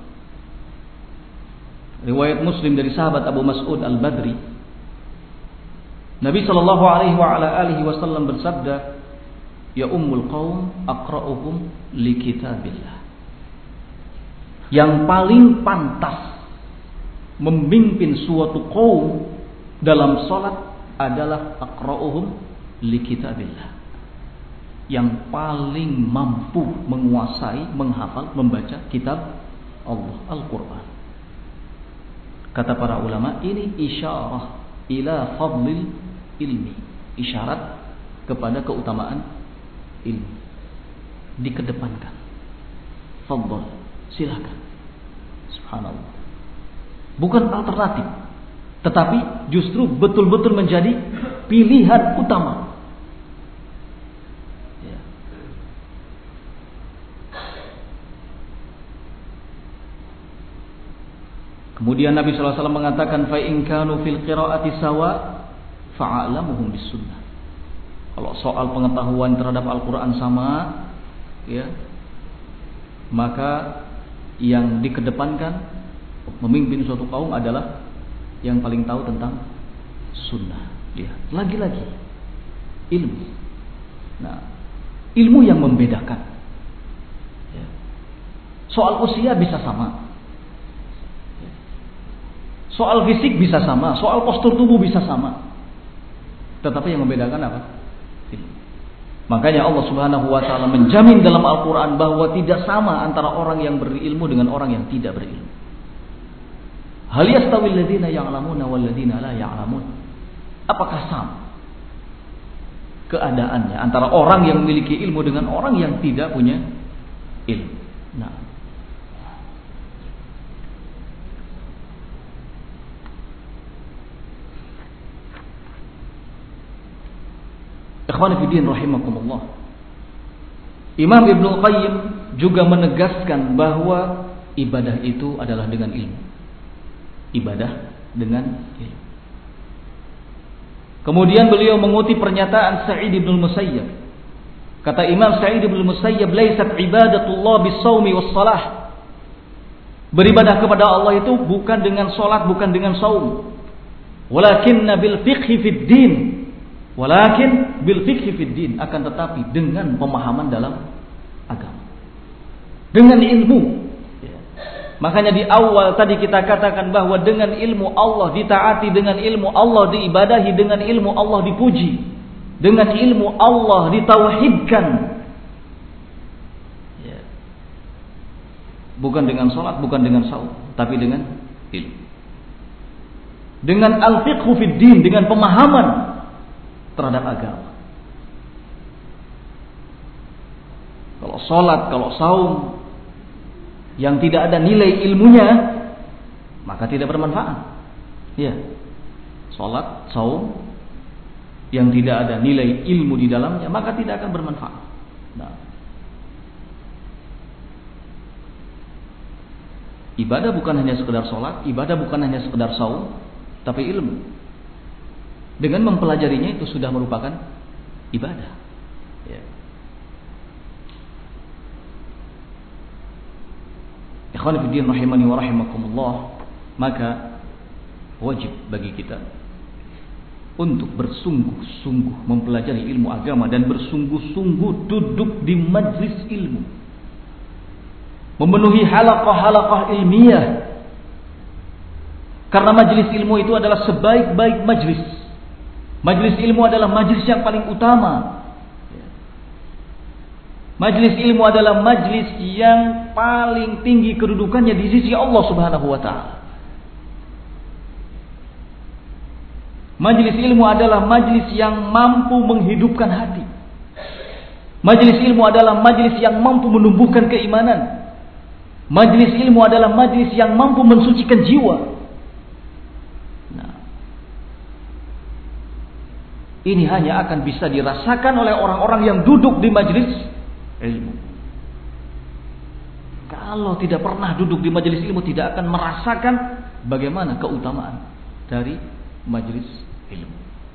riwayat Muslim dari sahabat Abu Mas'ud Al-Badri, Nabi Shallallahu Alaihi Wasallam bersabda, "Ya ummul qaum aqra'uhum li kitabillah." Yang paling pantas memimpin suatu kaum dalam salat adalah aqra'uhum li kitabillah. Yang paling mampu menguasai, menghafal, membaca kitab Allah, Al-Quran. Kata para ulama, ini isyarah ila fadlil ilmi, isyarat kepada keutamaan ilmu, dikedepankan. Fadhal, silakan. Subhanallah. Bukan alternatif, tetapi justru betul-betul menjadi pilihan utama. Ya. Kemudian Nabi SAW mengatakan, "Fa in kanu fil qiraati sawa fa'alamuhum bis sunnah." Kalau soal pengetahuan terhadap Al-Quran sama, ya, maka yang dikedepankan memimpin suatu kaum adalah yang paling tahu tentang sunnah. Lihat, lagi-lagi ilmu. Nah, ilmu yang membedakan. Ya. Soal usia bisa sama, soal fisik bisa sama, soal postur tubuh bisa sama, tetapi yang membedakan apa? Makanya Allah Subhanahu wa taala menjamin dalam Al-Qur'an bahwa tidak sama antara orang yang berilmu dengan orang yang tidak berilmu. Hal yastawil ladzina ya'lamuna wal ladzina la ya'lamun. Apakah sama keadaannya antara orang yang memiliki ilmu dengan orang yang tidak punya ilmu? Nah, Ikhwan fillah rahimakumullah. Imam Ibnu Qayyim juga menegaskan bahwa ibadah itu adalah dengan ilmu. Ibadah dengan ilmu. Kemudian beliau mengutip pernyataan Sa'id bin Musayyab. Kata Imam Sa'id bin Musayyab, "Laisat ibadatullah bis-shaumi was-shalah." Beribadah kepada Allah itu bukan dengan salat, bukan dengan saum. Walakinna bil fiqhi fid din. Walakin bil fiqhi fid din, akan tetapi dengan pemahaman dalam agama. Dengan ilmu. Makanya di awal tadi kita katakan bahwa dengan ilmu Allah ditaati, dengan ilmu Allah diibadahi, dengan ilmu Allah dipuji, dengan ilmu Allah ditauhidkan. Ya. Bukan dengan salat, bukan dengan saum, tapi dengan ilmu. Dengan al-fiqhu fid din, dengan pemahaman terhadap agama. Kalau salat, kalau saum yang tidak ada nilai ilmunya, maka tidak bermanfaat. Ya. Salat, saum yang tidak ada nilai ilmu di dalamnya, maka tidak akan bermanfaat. Nah. Ibadah bukan hanya sekedar salat, ibadah bukan hanya sekedar saum, tapi ilmu. Dengan mempelajarinya itu sudah merupakan ibadah. Ya. Ikhwan fillah rahimani wa rahimakumullah, maka wajib bagi kita untuk bersungguh-sungguh mempelajari ilmu agama dan bersungguh-sungguh duduk di majlis ilmu, memenuhi halaqah-halaqah ilmiah, karena majlis ilmu itu adalah sebaik-baik majlis. Majlis ilmu adalah majlis yang paling utama. Majlis ilmu adalah majlis yang paling tinggi kedudukannya di sisi Allah Subhanahu wa taala. Majlis ilmu adalah majlis yang mampu menghidupkan hati. Majlis ilmu adalah majlis yang mampu menumbuhkan keimanan. Majlis ilmu adalah majlis yang mampu mensucikan jiwa. Nah, ini hanya akan bisa dirasakan oleh orang-orang yang duduk di majlis ilmu. Kalau tidak pernah duduk di majelis ilmu, tidak akan merasakan bagaimana keutamaan dari majelis ilmu.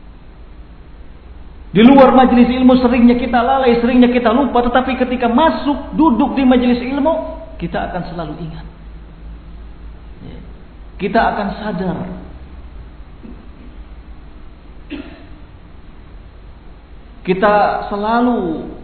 Di luar majelis ilmu seringnya kita lalai, seringnya kita lupa, tetapi ketika masuk duduk di majelis ilmu, kita akan selalu ingat. Kita akan sadar. Kita selalu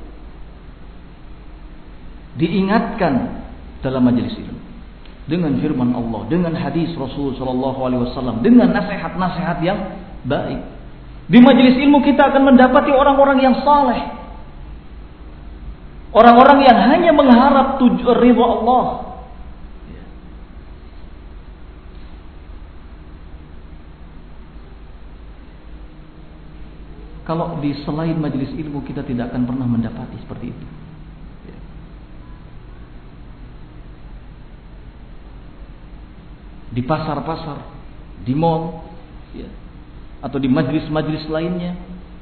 diingatkan dalam majelis ilmu dengan firman Allah, dengan hadis Rasul sallallahu alaihi wasallam, dengan nasihat-nasihat yang baik. Di majelis ilmu kita akan mendapati orang-orang yang saleh, orang-orang yang hanya mengharap ridha Allah. Kalau di selain majelis ilmu kita tidak akan pernah mendapati seperti itu. Di pasar-pasar, di mall, ya, atau di majlis-majlis lainnya,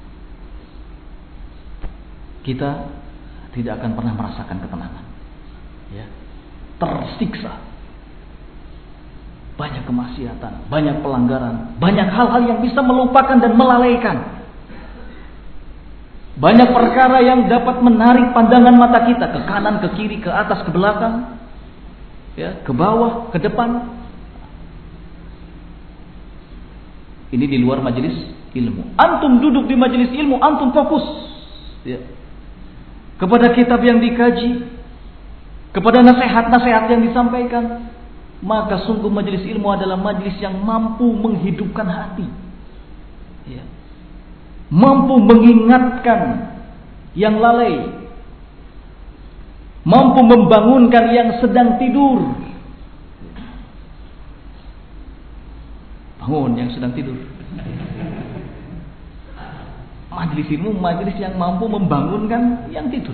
kita tidak akan pernah merasakan ketenangan, ya. Tersiksa, banyak kemaksiatan, banyak pelanggaran, banyak hal-hal yang bisa melupakan dan melalaikan, banyak perkara yang dapat menarik pandangan mata kita ke kanan, ke kiri, ke atas, ke belakang, ya, ke bawah, ke depan. Ini di luar majelis ilmu. Antum duduk di majelis ilmu, antum fokus, ya, kepada kitab yang dikaji, kepada nasihat-nasihat yang disampaikan, maka sungguh majelis ilmu adalah majelis yang mampu menghidupkan hati, ya, mampu mengingatkan yang lalai, mampu membangunkan yang sedang tidur. Bangun yang sedang tidur. Majelis ilmu majelis yang mampu membangunkan yang tidur.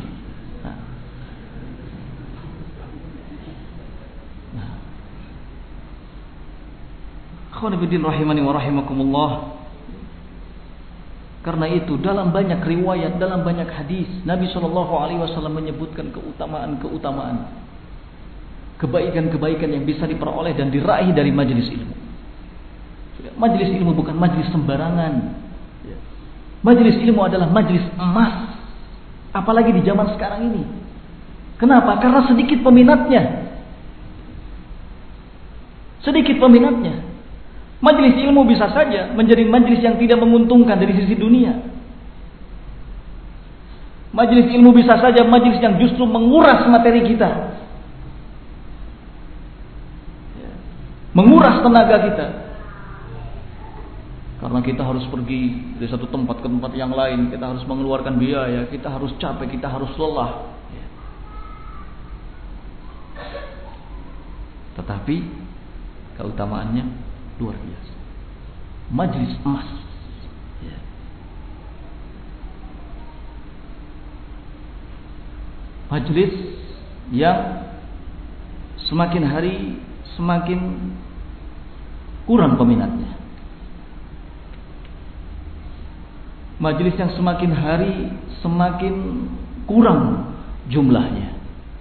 Khawanifiddin rahimani wa rahimakumullah. Karena itu dalam banyak riwayat, dalam banyak hadis, Nabi SAW menyebutkan keutamaan-keutamaan, kebaikan-kebaikan yang bisa diperoleh dan diraih dari majelis ilmu. Majelis ilmu bukan majelis sembarangan. Majelis ilmu adalah majelis emas. Apalagi di zaman sekarang ini. Kenapa? Karena sedikit peminatnya. Sedikit peminatnya. Majelis ilmu bisa saja menjadi majelis yang tidak menguntungkan dari sisi dunia. Majelis ilmu bisa saja majelis yang justru menguras materi kita. Menguras tenaga kita. Karena kita harus pergi dari satu tempat ke tempat yang lain. Kita harus mengeluarkan biaya. Kita harus capek, kita harus lelah. Tetapi keutamaannya luar biasa. Majelis emas. Majelis yang semakin hari semakin kurang peminatnya. Majelis yang semakin hari semakin kurang jumlahnya.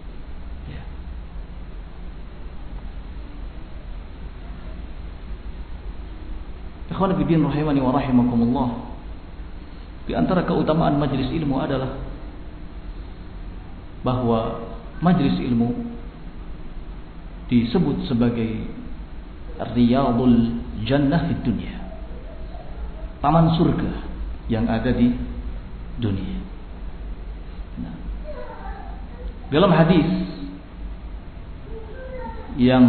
Ikhwan fillah rahimani wa rahimakumullah. Di antara keutamaan majelis ilmu adalah bahwa majelis ilmu disebut sebagai riyadul jannah fid dunya. Taman surga yang ada di dunia. Nah, dalam hadis yang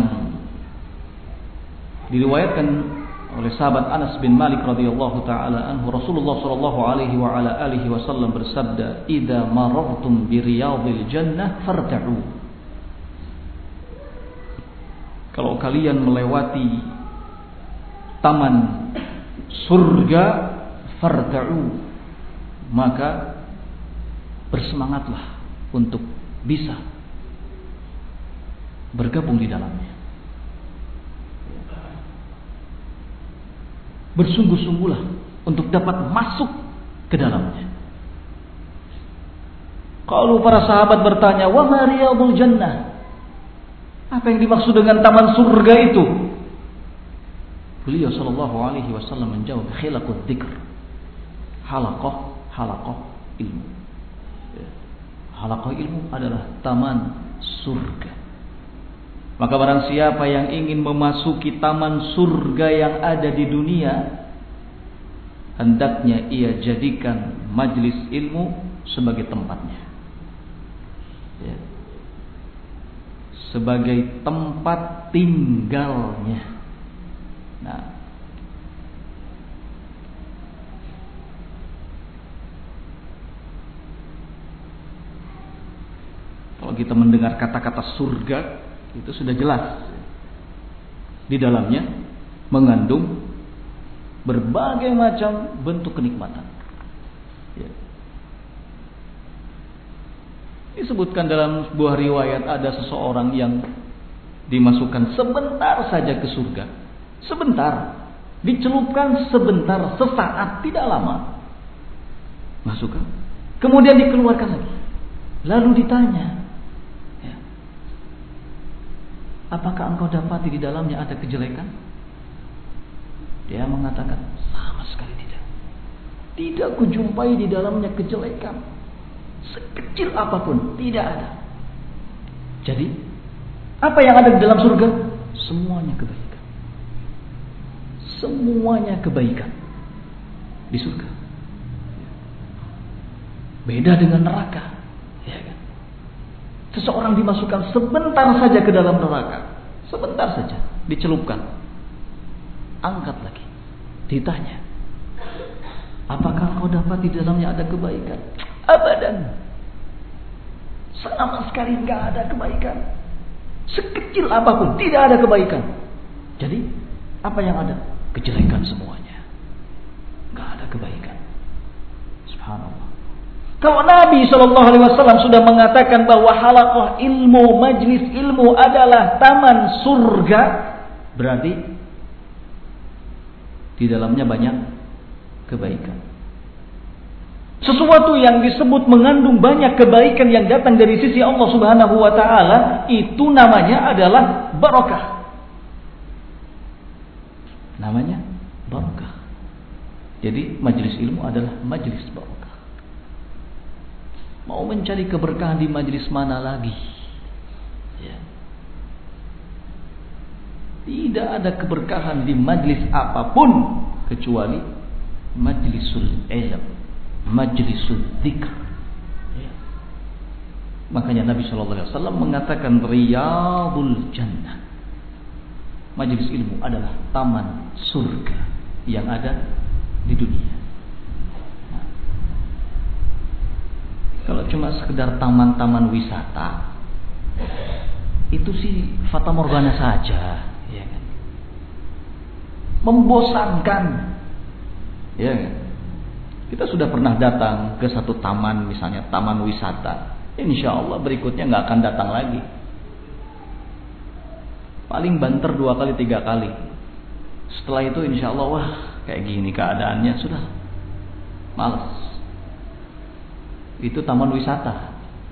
diriwayatkan oleh sahabat Anas bin Malik radhiyallahu taala anhu, Rasulullah sallallahu alaihi wa ala alihi wasallam bersabda, "Idza marartum bi riyadil jannah farta'u." Kalau kalian melewati taman surga, farta'u, maka bersemangatlah untuk bisa bergabung di dalamnya. Bersungguh-sungguhlah untuk dapat masuk ke dalamnya. Kalau para sahabat bertanya, "Wa ma riyadul jannah?" Apa yang dimaksud dengan taman surga itu? Beliau sallallahu alaihi wasallam menjawab, "Khilaqud dzikr." Halaqah ilmu. Halaqah ilmu adalah taman surga. Maka barang siapa yang ingin memasuki taman surga yang ada di dunia, hendaknya ia jadikan majelis ilmu sebagai tempatnya, sebagai tempat tinggalnya. Nah, kalau kita mendengar kata-kata surga, itu sudah jelas di dalamnya mengandung berbagai macam bentuk kenikmatan. Disebutkan dalam sebuah riwayat ada seseorang yang dimasukkan sebentar saja ke surga. Sebentar, dicelupkan sebentar, sesaat, tidak lama. Masukkan, kemudian dikeluarkan lagi. Lalu ditanya, "Apakah engkau dapati di dalamnya ada kejelekan?" Dia mengatakan, "Sama sekali tidak. Tidak kujumpai di dalamnya kejelekan. Sekecil apapun, tidak ada." Jadi, apa yang ada di dalam surga? Semuanya kebaikan. Semuanya kebaikan di surga. Beda dengan neraka. Seseorang dimasukkan sebentar saja ke dalam neraka, sebentar saja, dicelupkan, angkat lagi, ditanya, "Apakah kau dapat di dalamnya ada kebaikan?" Abadan, sama sekali nggak ada kebaikan, sekecil apapun tidak ada kebaikan. Jadi apa yang ada? Kejelekan semuanya, nggak ada kebaikan. Subhanallah. Kalau Nabi SAW sudah mengatakan bahwa halaqah ilmu, majlis ilmu adalah taman surga, berarti di dalamnya banyak kebaikan. Sesuatu yang disebut mengandung banyak kebaikan yang datang dari sisi Allah Subhanahu wa taala, itu namanya adalah barakah. Namanya barakah. Jadi majelis ilmu adalah majelis barakah. Mau mencari keberkahan di majelis mana lagi? Ya. Tidak ada keberkahan di majelis apapun kecuali majlisul ilm, majlisul dzikr. Ya. Makanya Nabi SAW mengatakan riyadul jannah. Majelis ilmu adalah taman surga yang ada di dunia. Nah, kalau cuma sekedar taman-taman wisata, itu sih fata morgana saja, ya kan? Membosankan, ya kan? Kita sudah pernah datang ke satu taman, misalnya taman wisata, insya Allah berikutnya nggak akan datang lagi. Paling banter 2 kali 3 kali. Setelah itu insya Allah, wah kayak gini keadaannya, sudah malas. Itu taman wisata.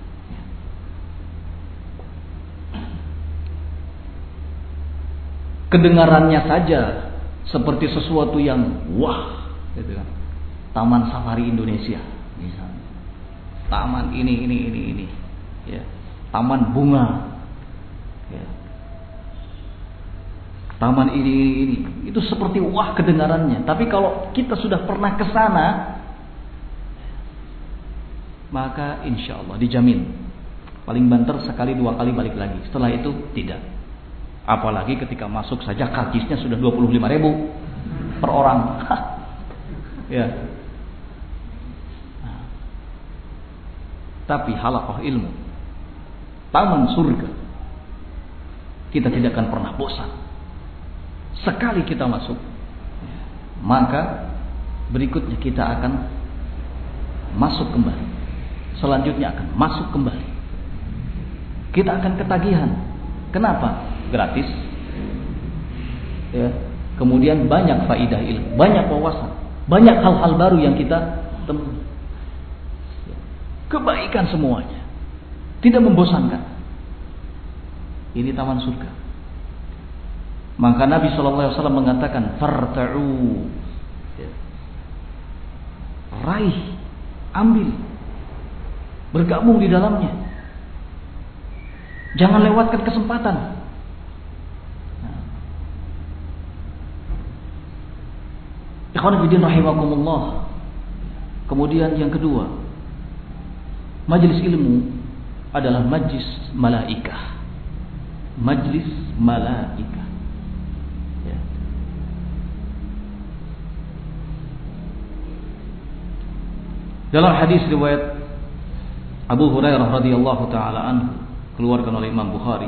Kedengarannya saja seperti sesuatu yang wah, gitu kan. Taman Safari Indonesia misalnya. Taman ini. Ya. Taman bunga. Ya. Taman ini. Itu seperti wah kedengarannya. Tapi kalau kita sudah pernah ke sana, maka insya Allah dijamin paling banter 1 kali 2 kali balik lagi. Setelah itu tidak. Apalagi ketika masuk saja karcisnya sudah 25.000 per orang. Ya. Nah. Tapi halaqah ilmu, taman surga, kita tidak akan pernah bosan. Sekali kita masuk, maka berikutnya kita akan masuk kembali. Selanjutnya akan masuk kembali. Kita akan ketagihan. Kenapa? Gratis. Ya. Kemudian banyak faidah ilmu, banyak wawasan, banyak hal-hal baru yang kita temui. Kebaikan semuanya. Tidak membosankan. Ini taman surga. Maka Nabi SAW mengatakan farta'u, ya. Raih, ambil, bergabung di dalamnya. Jangan lewatkan kesempatan. Ikhwan fillah rahimakumullah. Kemudian yang kedua, majelis ilmu adalah majlis malaikah. Majlis malaikah. Ya. Dalam hadis riwayat Abu Hurairah radhiyallahu taala anhu, keluarkan oleh Imam Bukhari,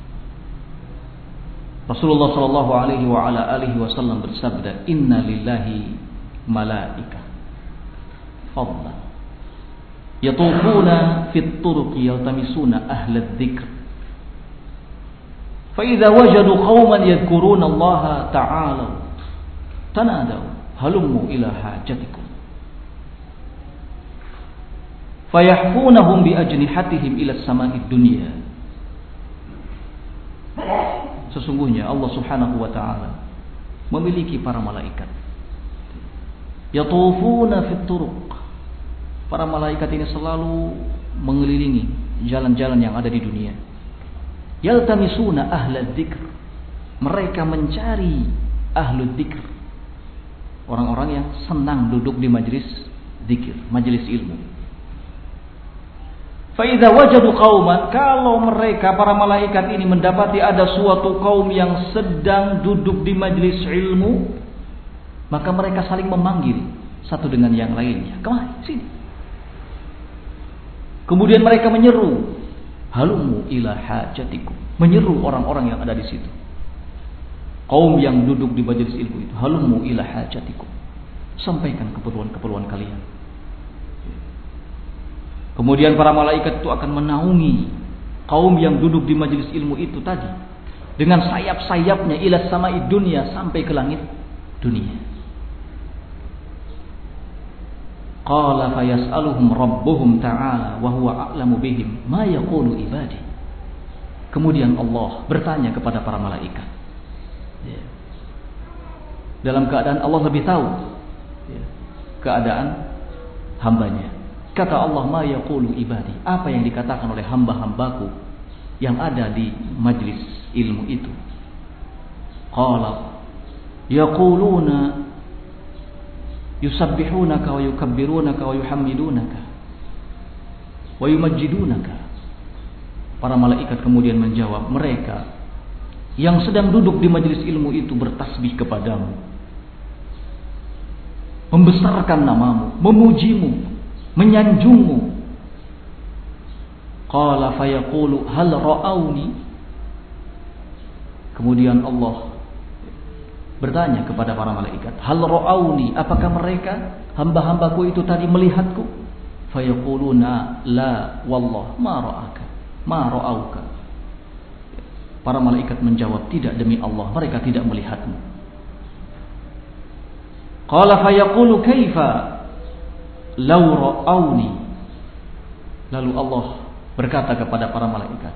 Rasulullah sallallahu alaihi wa ala alihi wasallam bersabda, "Inna lillahi malaika fadlan yatufuna fit turuqi yaltamisuna ahla dzikr fa idza wajadu qauman yadhkuruna Allah ta'ala tanadaw halummu ila hajatikum fayahfunahum bi ajnihatihim ila as-sama'i dunya." Sesungguhnya Allah Subhanahu wa taala memiliki para malaikat. Yatufuna fit turuq. Para malaikat ini selalu mengelilingi jalan-jalan yang ada di dunia. Yaltamisuna ahla dzikr. Mereka mencari ahlu dzikr. Orang-orang yang senang duduk di majelis dzikir, majelis ilmu. Fa'idha wajadu qauman, kalau mereka para malaikat ini mendapati ada suatu kaum yang sedang duduk di majlis ilmu, maka mereka saling memanggil satu dengan yang lainnya. Kemari, sini. Kemudian mereka menyeru, halumu ila hajatikum, menyeru orang-orang yang ada di situ. Kaum yang duduk di majlis ilmu itu, halumu ila hajatikum, sampaikan keperluan-keperluan kalian. Kemudian para malaikat itu akan menaungi kaum yang duduk di majelis ilmu itu tadi dengan sayap-sayapnya ila samai dunia, sampai ke langit dunia. Qala fayas'aluhum rabbuhum ta'ala wa huwa a'lamu bihim ma yaqulu ibadi. Kemudian Allah bertanya kepada para malaikat. Dalam keadaan Allah lebih tahu keadaan hambanya. Kata Allah, ma yaqulu ibadi, apa yang dikatakan oleh hamba-hambaku yang ada di majlis ilmu itu. Qala yaquluna yusabbihunaka wa yukabbirunaka wa yuhammidunaka wa yumajjidunaka. Para malaikat kemudian menjawab, mereka yang sedang duduk di majelis ilmu itu bertasbih kepadamu, membesarkan namamu, memujimu, menyanjungmu. Qala fayaqulu hal ra'auni. Kemudian Allah bertanya kepada para malaikat, hal ra'auni, apakah mereka hamba-hambaku itu tadi melihatku? Fayaquluna la wallah ma ra'aka ma ra'auka. Para malaikat menjawab, tidak, demi Allah mereka tidak melihatmu. Qala fayaqulu kaifa law ra'auni. Lalu Allah berkata kepada para malaikat,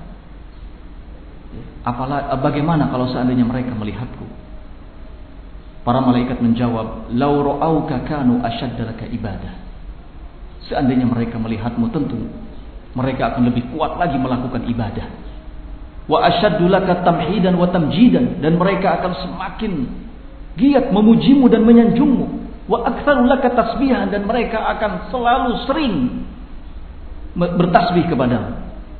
bagaimana kalau seandainya mereka melihatku? Para malaikat menjawab, law ra'auka kanu ashadda laka ibadah. Seandainya mereka melihatmu, tentu mereka akan lebih kuat lagi melakukan ibadah. Wa ashaddu laka tamhidan wa tamjidan, dan mereka akan semakin giat memujimu dan menyanjungmu. Wa aktsaru laka tasbihan, dan mereka akan selalu sering bertasbih kepadamu.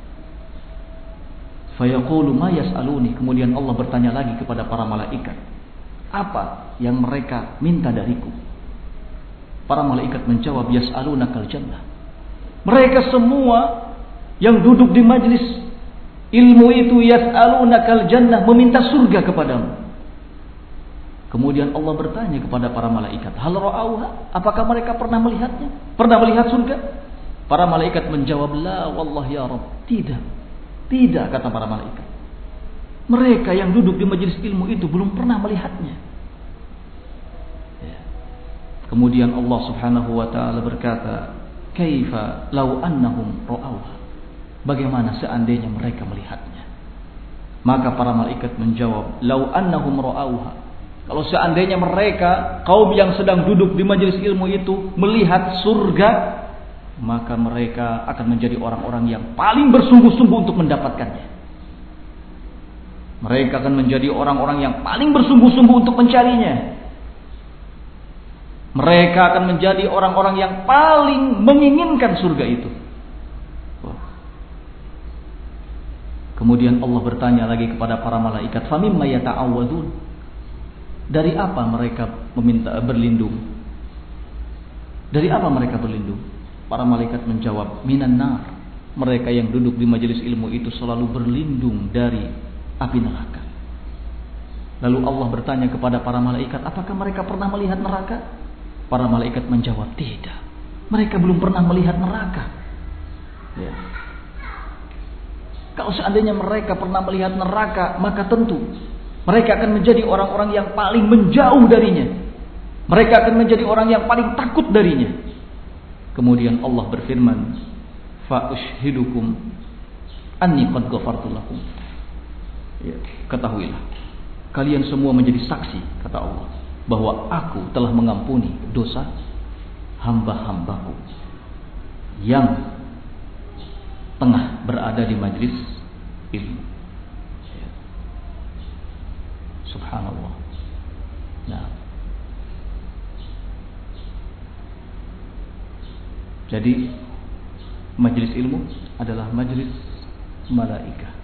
Fayaqulu ma yas'aluni. Kemudian Allah bertanya lagi kepada para malaikat, apa yang mereka minta dariku? Para malaikat menjawab, yas'alunakal jannah. Mereka semua yang duduk di majlis ilmu itu yas'alunakal jannah, meminta surga kepadamu. Kemudian Allah bertanya kepada para malaikat, hal ra'auha, apakah mereka pernah melihatnya? Pernah melihat surga? Para malaikat menjawab, la wallah ya Rabb, tidak. Tidak, kata para malaikat. Mereka yang duduk di majelis ilmu itu belum pernah melihatnya. Kemudian Allah Subhanahu wa taala berkata, kaifa law annahum ra'auha. Bagaimana seandainya mereka melihatnya? Maka para malaikat menjawab, law annahum ra'auha. Kalau seandainya mereka, kaum yang sedang duduk di majelis ilmu itu melihat surga, maka mereka akan menjadi orang-orang yang paling bersungguh-sungguh untuk mendapatkannya. Mereka akan menjadi orang-orang yang paling bersungguh-sungguh untuk mencarinya. Mereka akan menjadi orang-orang yang paling menginginkan surga itu. Kemudian Allah bertanya lagi kepada para malaikat, famimma yata'awwadun. Dari apa mereka meminta berlindung? Dari apa mereka berlindung? Para malaikat menjawab, minan nar. Mereka yang duduk di majelis ilmu itu selalu berlindung dari api neraka. Lalu Allah bertanya kepada para malaikat, apakah mereka pernah melihat neraka? Para malaikat menjawab, tidak. Mereka belum pernah melihat neraka. Ya. Kalau seandainya mereka pernah melihat neraka, maka tentu mereka akan menjadi orang-orang yang paling menjauh darinya. Mereka akan menjadi orang yang paling takut darinya. Kemudian Allah berfirman, fa ushhidukum anni qad ghafartu lakum. Ya, ketahuilah, kalian semua menjadi saksi, kata Allah, bahwa aku telah mengampuni dosa hamba-hambaku yang tengah berada di majlis ilmu. Ya. Subhanallah. Nah, jadi majlis ilmu adalah majlis malaikat.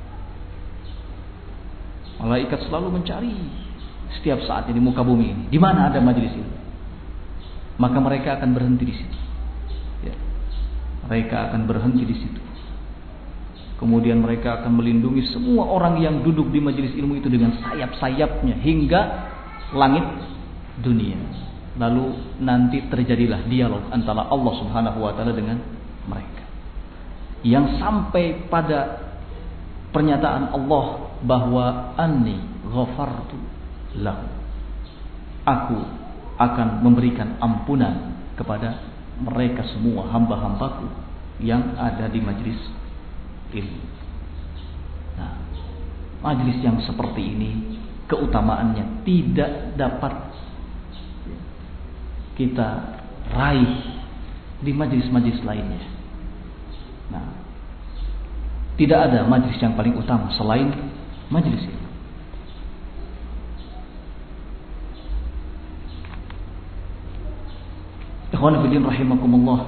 Malaikat selalu mencari setiap saat di muka bumi ini, di mana ada majlis ilmu, maka mereka akan berhenti di situ. Ya. Mereka akan berhenti di situ. Kemudian mereka akan melindungi semua orang yang duduk di majelis ilmu itu dengan sayap-sayapnya hingga langit dunia. Lalu nanti terjadilah dialog antara Allah Subhanahu wa taala dengan mereka, yang sampai pada pernyataan Allah bahwa anni ghafartu lahu. Aku akan memberikan ampunan kepada mereka semua hamba-hambaku yang ada di majlis ilmu. Nah, majlis yang seperti ini keutamaannya tidak dapat kita raih di majlis-majlis lainnya. Nah, tidak ada majlis yang paling utama selain majlis ilmu. Ikhwan fillah rahimakumullah.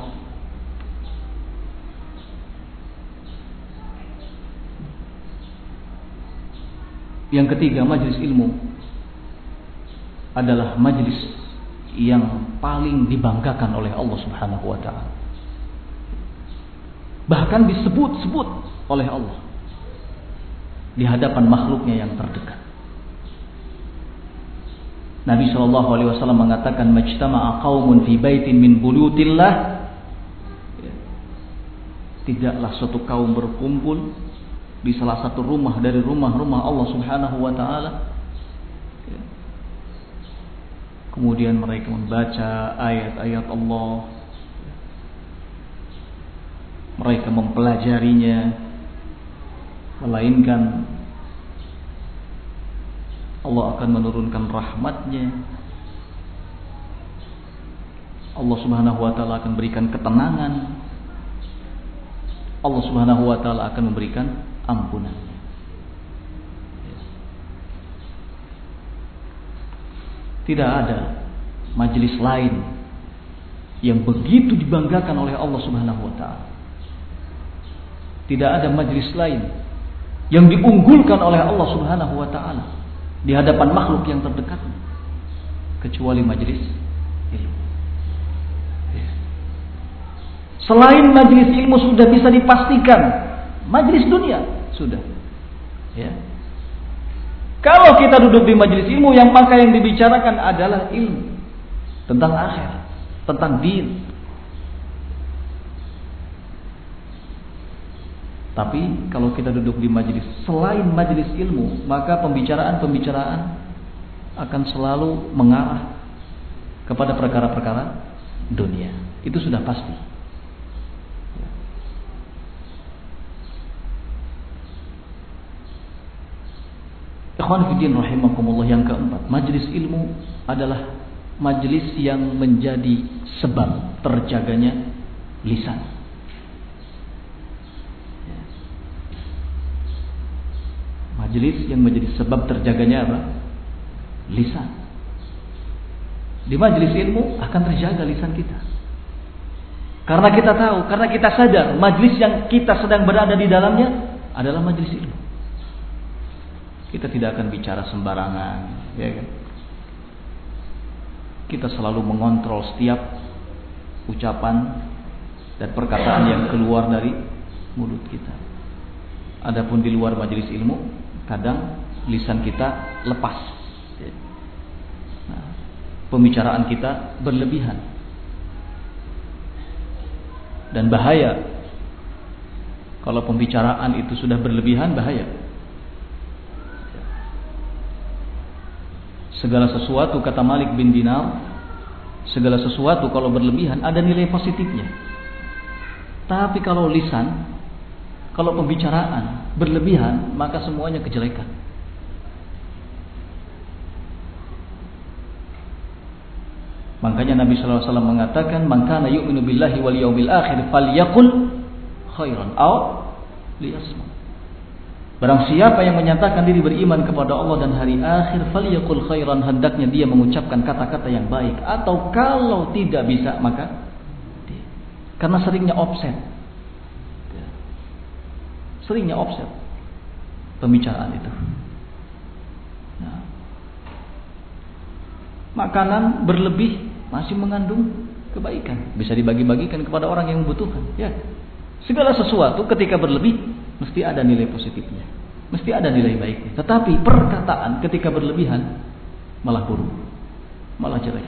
Yang ketiga, majlis ilmu adalah majlis yang paling dibanggakan oleh Allah Subhanahu wa taala. Bahkan disebut-sebut oleh Allah di hadapan makhluknya yang terdekat. Nabi SAW mengatakan, "Majtama'a qaumun fi baitin min buyutillah." Tidaklah suatu kaum berkumpul di salah satu rumah dari rumah-rumah Allah Subhanahu wa taala. Kemudian mereka membaca ayat-ayat Allah. Mereka mempelajarinya, melainkan Allah akan menurunkan rahmatnya. Allah Subhanahu wa taala akan berikan ketenangan. Allah Subhanahu wa taala akan memberikan ampunan. Tidak ada majelis lain yang begitu dibanggakan oleh Allah Subhanahu wa taala. Tidak ada majelis lain yang diunggulkan oleh Allah Subhanahu wa taala di hadapan makhluk yang terdekat kecuali majelis ilmu. Selain majelis ilmu sudah bisa dipastikan majelis dunia sudah. Ya. Kalau kita duduk di majelis ilmu, yang maka yang dibicarakan adalah ilmu tentang akhirat, tentang din. Tapi kalau kita duduk di majelis selain majelis ilmu, maka pembicaraan-pembicaraan akan selalu mengarah kepada perkara-perkara dunia. Itu sudah pasti. Ikhwan fillah rahimakumullah, yang keempat, majelis ilmu adalah majelis yang menjadi sebab terjaganya lisan. Majelis yang menjadi sebab terjaganya apa? Lisan. Di majelis ilmu akan terjaga lisan kita. Karena kita tahu, karena kita sadar majelis yang kita sedang berada di dalamnya adalah majelis ilmu. Kita tidak akan bicara sembarangan, ya kan? Kita selalu mengontrol setiap ucapan dan perkataan yang keluar dari mulut kita. Adapun di luar majelis ilmu, kadang lisan kita lepas. Nah, pembicaraan kita berlebihan. Dan bahaya. Kalau pembicaraan itu sudah berlebihan, bahaya. Segala sesuatu, kata Malik bin Dinar, segala sesuatu kalau berlebihan ada nilai positifnya. Tapi kalau lisan, kalau pembicaraan berlebihan, maka semuanya kejelekan. Makanya Nabi SAW mengatakan, "Man kana yu'minu billahi wal yawmil akhir falyaqul khairan aw liyasmut." Barang siapa yang menyatakan diri beriman kepada Allah dan hari akhir, falyaqul khairan, hendaknya dia mengucapkan kata-kata yang baik, atau kalau tidak bisa maka karena seringnya offset. Seringnya offset pembicaraan itu. Nah, makanan berlebih masih mengandung kebaikan, bisa dibagi-bagikan kepada orang yang membutuhkan. Ya, segala sesuatu ketika berlebih mesti ada nilai positifnya, mesti ada nilai baiknya. Tetapi perkataan ketika berlebihan malah buruk, malah jelek.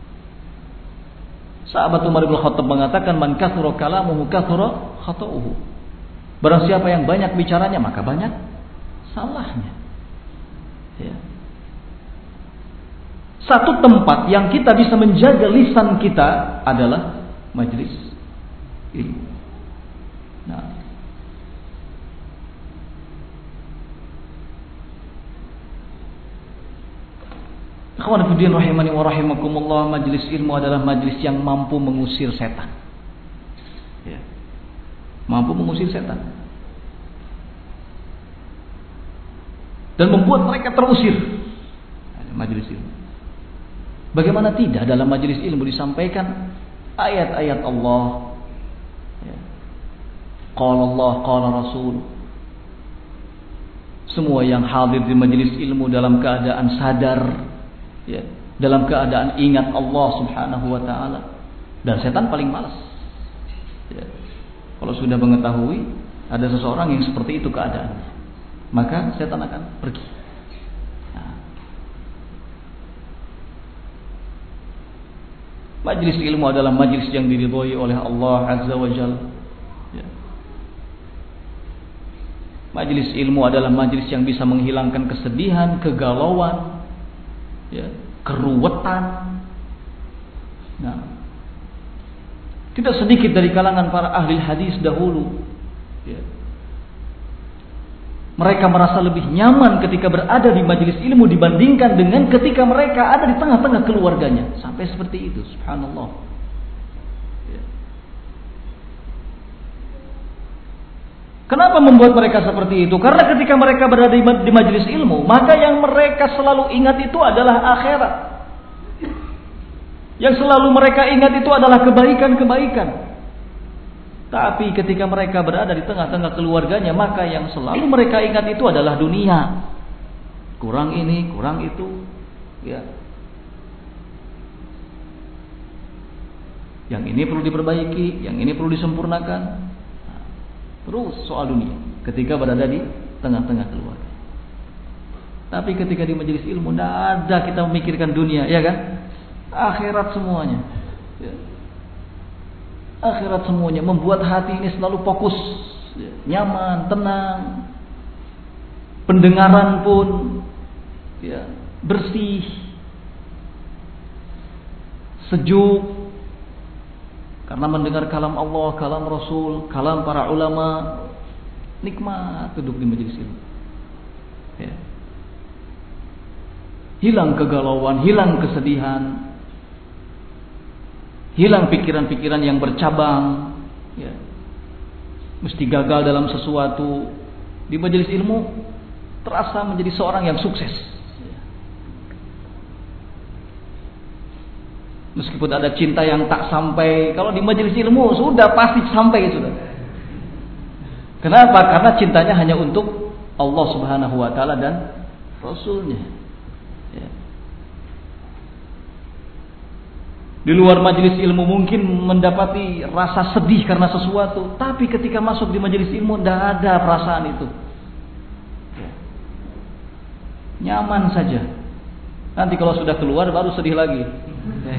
Sahabat Umar bin Khattab mengatakan, "Man kathura kalamuhu kathura khata'uhu." Barang siapa yang banyak bicaranya, maka banyak salahnya. Ya. Satu tempat yang kita bisa menjaga lisan kita adalah majelis ilmu. Nah, ikhwan fillah rahimani wa rahimakumullah, majelis ilmu adalah majelis yang mampu mengusir setan. Ya. Mampu mengusir setan. Dan membuat mereka terusir. Majelis ilmu. Bagaimana tidak dalam majelis ilmu disampaikan ayat-ayat Allah. Ya. Qala Allah, qala Rasul. Semua yang hadir di majelis ilmu dalam keadaan sadar, ya, dalam keadaan ingat Allah Subhanahu wa taala. Dan setan paling malas. Ya. Kalau sudah mengetahui ada seseorang yang seperti itu keadaannya, maka setan akan pergi. Nah. Majelis ilmu adalah majelis yang diridhoi oleh Allah Azza wa Jalla. Ya. Majelis ilmu adalah majelis yang bisa menghilangkan kesedihan, kegalauan, ya, keruwetan. Nah, tidak sedikit dari kalangan para ahli hadis dahulu, ya, mereka merasa lebih nyaman ketika berada di majelis ilmu dibandingkan dengan ketika mereka ada di tengah-tengah keluarganya. Sampai seperti itu, subhanallah. Ya. Kenapa membuat mereka seperti itu? Karena ketika mereka berada di majelis ilmu, maka yang mereka selalu ingat itu adalah akhirat. Yang selalu mereka ingat itu adalah kebaikan-kebaikan. Tapi ketika mereka berada di tengah-tengah keluarganya, maka yang selalu mereka ingat itu adalah dunia. Kurang ini, kurang itu, ya. Yang ini perlu diperbaiki, yang ini perlu disempurnakan. Nah, terus soal dunia ketika berada di tengah-tengah keluarga. Tapi ketika di majelis ilmu, tidak ada kita memikirkan dunia, ya kan? Akhirat semuanya, ya. Akhirat semuanya membuat hati ini selalu fokus, ya, nyaman, tenang. Pendengaran pun, ya, bersih, sejuk, karena mendengar kalam Allah, kalam Rasul, kalam para ulama. Nikmat duduk di majelis ilmu, ya. Hilang kegalauan, hilang kesedihan, hilang pikiran-pikiran yang bercabang, ya. Mesti gagal dalam sesuatu. Di majelis ilmu terasa menjadi seorang yang sukses, ya. Meskipun ada cinta yang tak sampai, kalau di majelis ilmu sudah pasti sampai, sudah. Kenapa? Karena cintanya hanya untuk Allah Subhanahu wa taala dan Rasulnya, ya. Di luar majelis ilmu mungkin mendapati rasa sedih karena sesuatu, tapi ketika masuk di majelis ilmu tidak ada perasaan itu, ya. Nyaman saja. Nanti kalau sudah keluar baru sedih lagi, ya.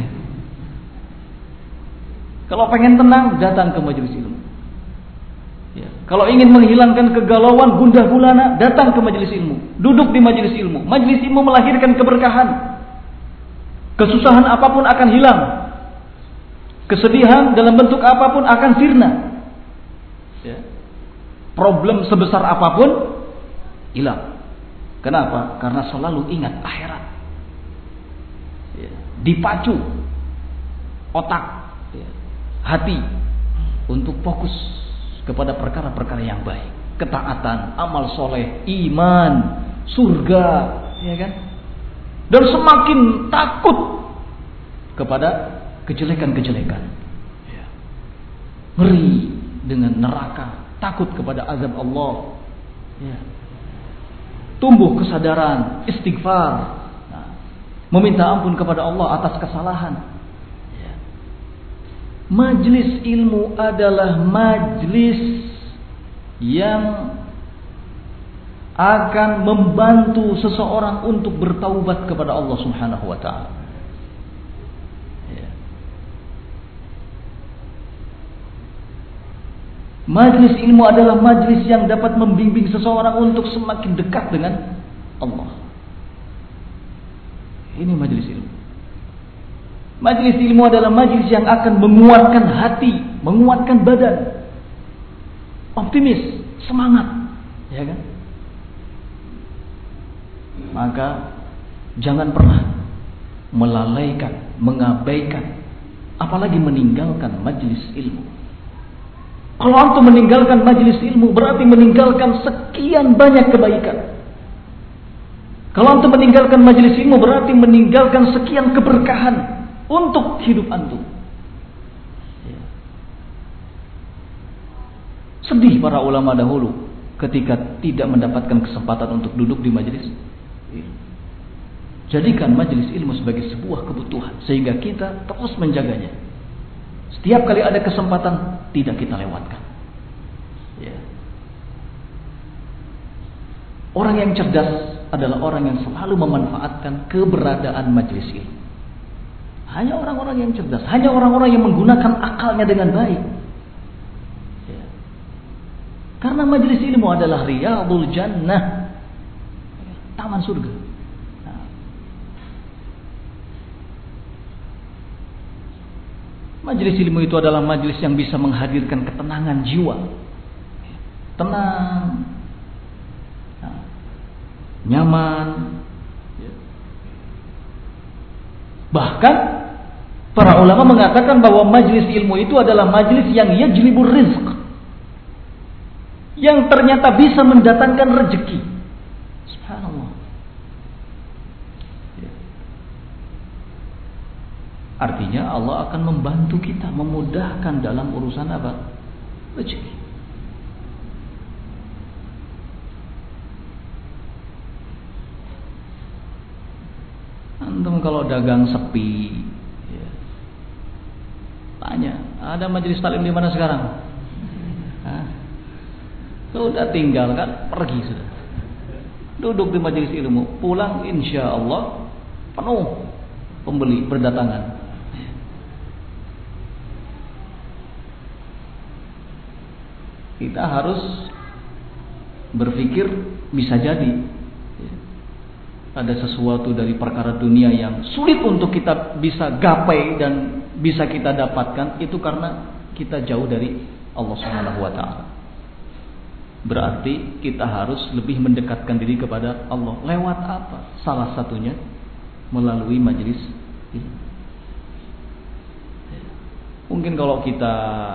Kalau pengen tenang, datang ke majelis ilmu, ya. Kalau ingin menghilangkan kegalauan, gundah gulana, datang ke majelis ilmu, duduk di majelis ilmu. Majelis ilmu melahirkan keberkahan. Kesusahan apapun akan hilang. Kesedihan dalam bentuk apapun akan sirna, ya. Problem sebesar apapun hilang. Kenapa? Karena selalu ingat akhirat, ya. Dipacu otak, ya, hati untuk fokus kepada perkara-perkara yang baik, ketaatan, amal soleh, iman, surga, ya kan? Dan semakin takut kepada kejelekan-kejelekan, ya. Ngeri dengan neraka, takut kepada azab Allah, ya. Tumbuh kesadaran, istighfar, nah, meminta ampun kepada Allah atas kesalahan, ya. Majlis ilmu adalah majlis yang akan membantu seseorang untuk bertaubat kepada Allah Subhanahu wa taala. Ya. Majlis ilmu adalah majlis yang dapat membimbing seseorang untuk semakin dekat dengan Allah. Ini majlis ilmu. Majelis ilmu adalah majelis yang akan menguatkan hati, menguatkan badan. Optimis, semangat, ya kan? Maka jangan pernah melalaikan, mengabaikan, apalagi meninggalkan majelis ilmu. Kalau antum meninggalkan majelis ilmu, berarti meninggalkan sekian banyak kebaikan. Kalau antum meninggalkan majelis ilmu, berarti meninggalkan sekian keberkahan untuk hidup antum. Sedih para ulama dahulu ketika tidak mendapatkan kesempatan untuk duduk di majelis ilmu. Jadikan majelis ilmu sebagai sebuah kebutuhan, sehingga kita terus menjaganya. Setiap kali ada kesempatan, tidak kita lewatkan. Ya. Orang yang cerdas adalah orang yang selalu memanfaatkan keberadaan majelis ilmu. Hanya orang-orang yang cerdas, hanya orang-orang yang menggunakan akalnya dengan baik. Ya. Karena majelis ilmu adalah riyadul jannah, taman surga. Nah. Majelis ilmu itu adalah majelis yang bisa menghadirkan ketenangan jiwa. Tenang, nyaman. Bahkan para ulama mengatakan bahwa majelis ilmu itu adalah majelis yang yajlibur rizq, yang ternyata bisa mendatangkan rezeki. Subhanallah. Artinya Allah akan membantu kita, memudahkan dalam urusan apa? Rezeki. Antum kalau dagang sepi, ya, tanya, ada majelis taklim di mana sekarang? Sudah tinggal kan, pergi sudah. Duduk di majelis ilmu, pulang insya Allah penuh pembeli berdatangan. Kita harus berpikir bisa jadi ada sesuatu dari perkara dunia yang sulit untuk kita bisa gapai dan bisa kita dapatkan, itu karena kita jauh dari Allah Subhanahu wa taala. Berarti kita harus lebih mendekatkan diri kepada Allah. Lewat apa? Salah satunya melalui majelis ini. Mungkin kalau kita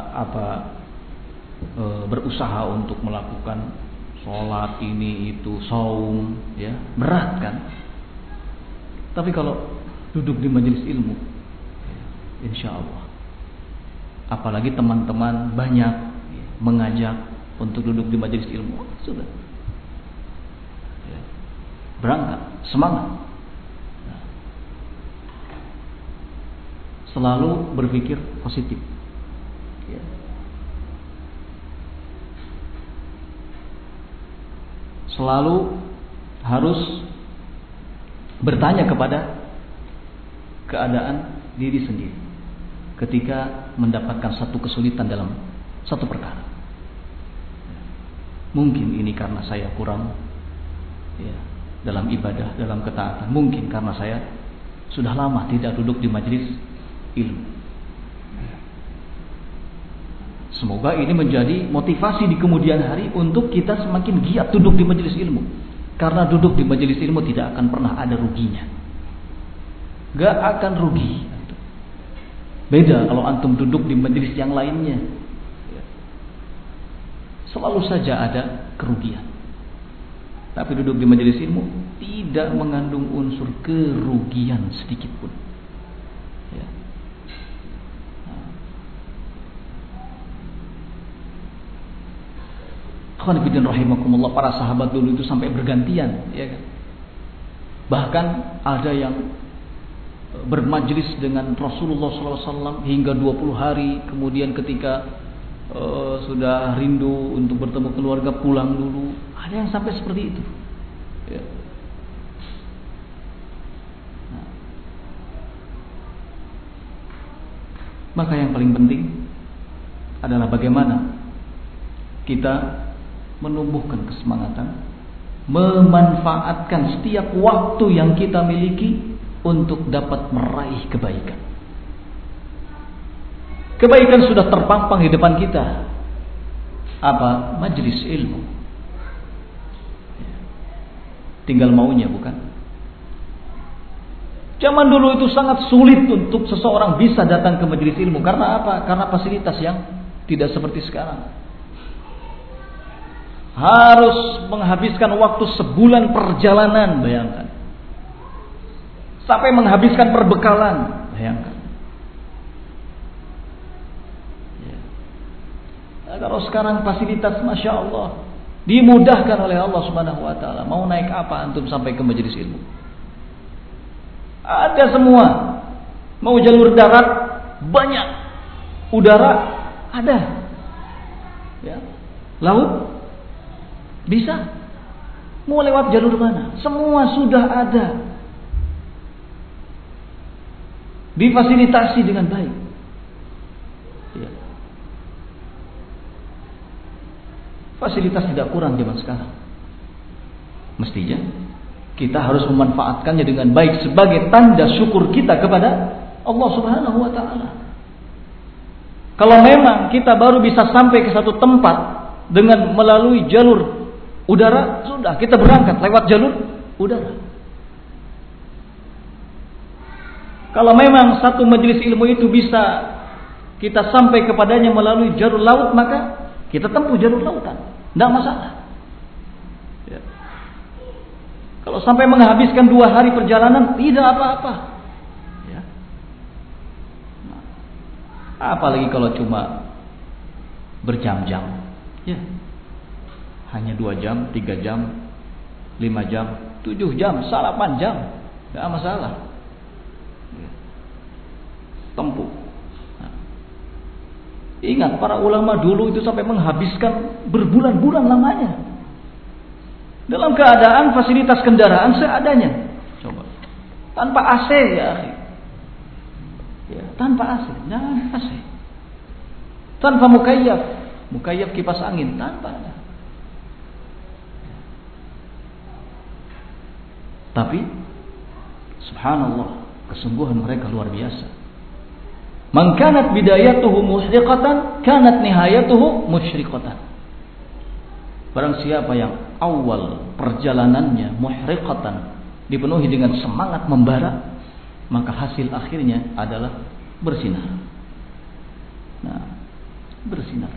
berusaha untuk melakukan sholat ini itu, saum, ya, berat kan? Tapi kalau duduk di majelis ilmu, insya Allah, apalagi teman-teman banyak mengajak untuk duduk di majelis ilmu, sudah, ya, berangkat, semangat, selalu berpikir positif. Ya. Selalu harus bertanya kepada keadaan diri sendiri ketika mendapatkan satu kesulitan dalam satu perkara. Mungkin ini karena saya kurang, ya, dalam ibadah, dalam ketaatan. Mungkin karena saya sudah lama tidak duduk di majelis ilmu. Semoga ini menjadi motivasi di kemudian hari untuk kita semakin giat duduk di majelis ilmu. Karena duduk di majelis ilmu tidak akan pernah ada ruginya. Gak akan rugi. Beda kalau antum duduk di majelis yang lainnya. Selalu saja ada kerugian. Tapi duduk di majelis ilmu tidak mengandung unsur kerugian sedikit pun. Ya. Khonifidin rahimakumullah, para sahabat dulu itu sampai bergantian, ya kan? Bahkan ada yang bermajlis dengan Rasulullah SAW hingga 20 hari. Kemudian ketika sudah rindu untuk bertemu keluarga, pulang dulu. Ada yang sampai seperti itu, ya. Nah. Maka yang paling penting adalah bagaimana kita menumbuhkan kesemangatan, memanfaatkan setiap waktu yang kita miliki untuk dapat meraih kebaikan. Kebaikan sudah terpampang di depan kita. Apa? Majelis ilmu. Tinggal maunya, bukan? Zaman dulu itu sangat sulit untuk seseorang bisa datang ke majelis ilmu. Karena apa? Karena fasilitas yang tidak seperti sekarang. Harus menghabiskan waktu sebulan perjalanan, bayangkan. Sampai menghabiskan perbekalan, bayangkan. Ya. Nah, kalau sekarang fasilitas, Masya Allah, dimudahkan oleh Allah Subhanahu Wa Taala. Mau naik apa antum sampai ke majelis ilmu? Ada semua. Mau jalur darat banyak, udara ada, ya. Laut bisa. Mau lewat jalur mana? Semua sudah ada. Difasilitasi dengan baik. Ya. Fasilitas tidak kurang zaman sekarang. Mestinya kita harus memanfaatkannya dengan baik sebagai tanda syukur kita kepada Allah Subhanahu Wa Taala. Kalau memang kita baru bisa sampai ke satu tempat dengan melalui jalur udara, sudah kita berangkat lewat jalur udara. Kalau memang satu majelis ilmu itu bisa kita sampai kepadanya melalui jalur laut, maka kita tempuh jalur lautan, tidak masalah. Ya. Kalau sampai menghabiskan 2 hari perjalanan, tidak apa-apa. Ya. Nah, apalagi kalau cuma berjam-jam, ya. Hanya 2 jam, 3 jam, 5 jam, 7 jam, 8 jam, tidak masalah. Tempuh. Nah. Ingat, para ulama dulu itu sampai menghabiskan berbulan-bulan lamanya dalam keadaan fasilitas kendaraan seadanya. Coba, tanpa AC ya, ya, tanpa AC, jangan AC, tanpa mukayyaf kipas angin, tanpa ada. Tapi subhanallah, kesungguhan mereka luar biasa. Man kanat bidayatuhu muhriqatan, kanat nihayatuhu musyriqatan. Barang siapa yang awal perjalanannya muhriqatan, dipenuhi dengan semangat membara, maka hasil akhirnya adalah bersinar. Nah, bersinar.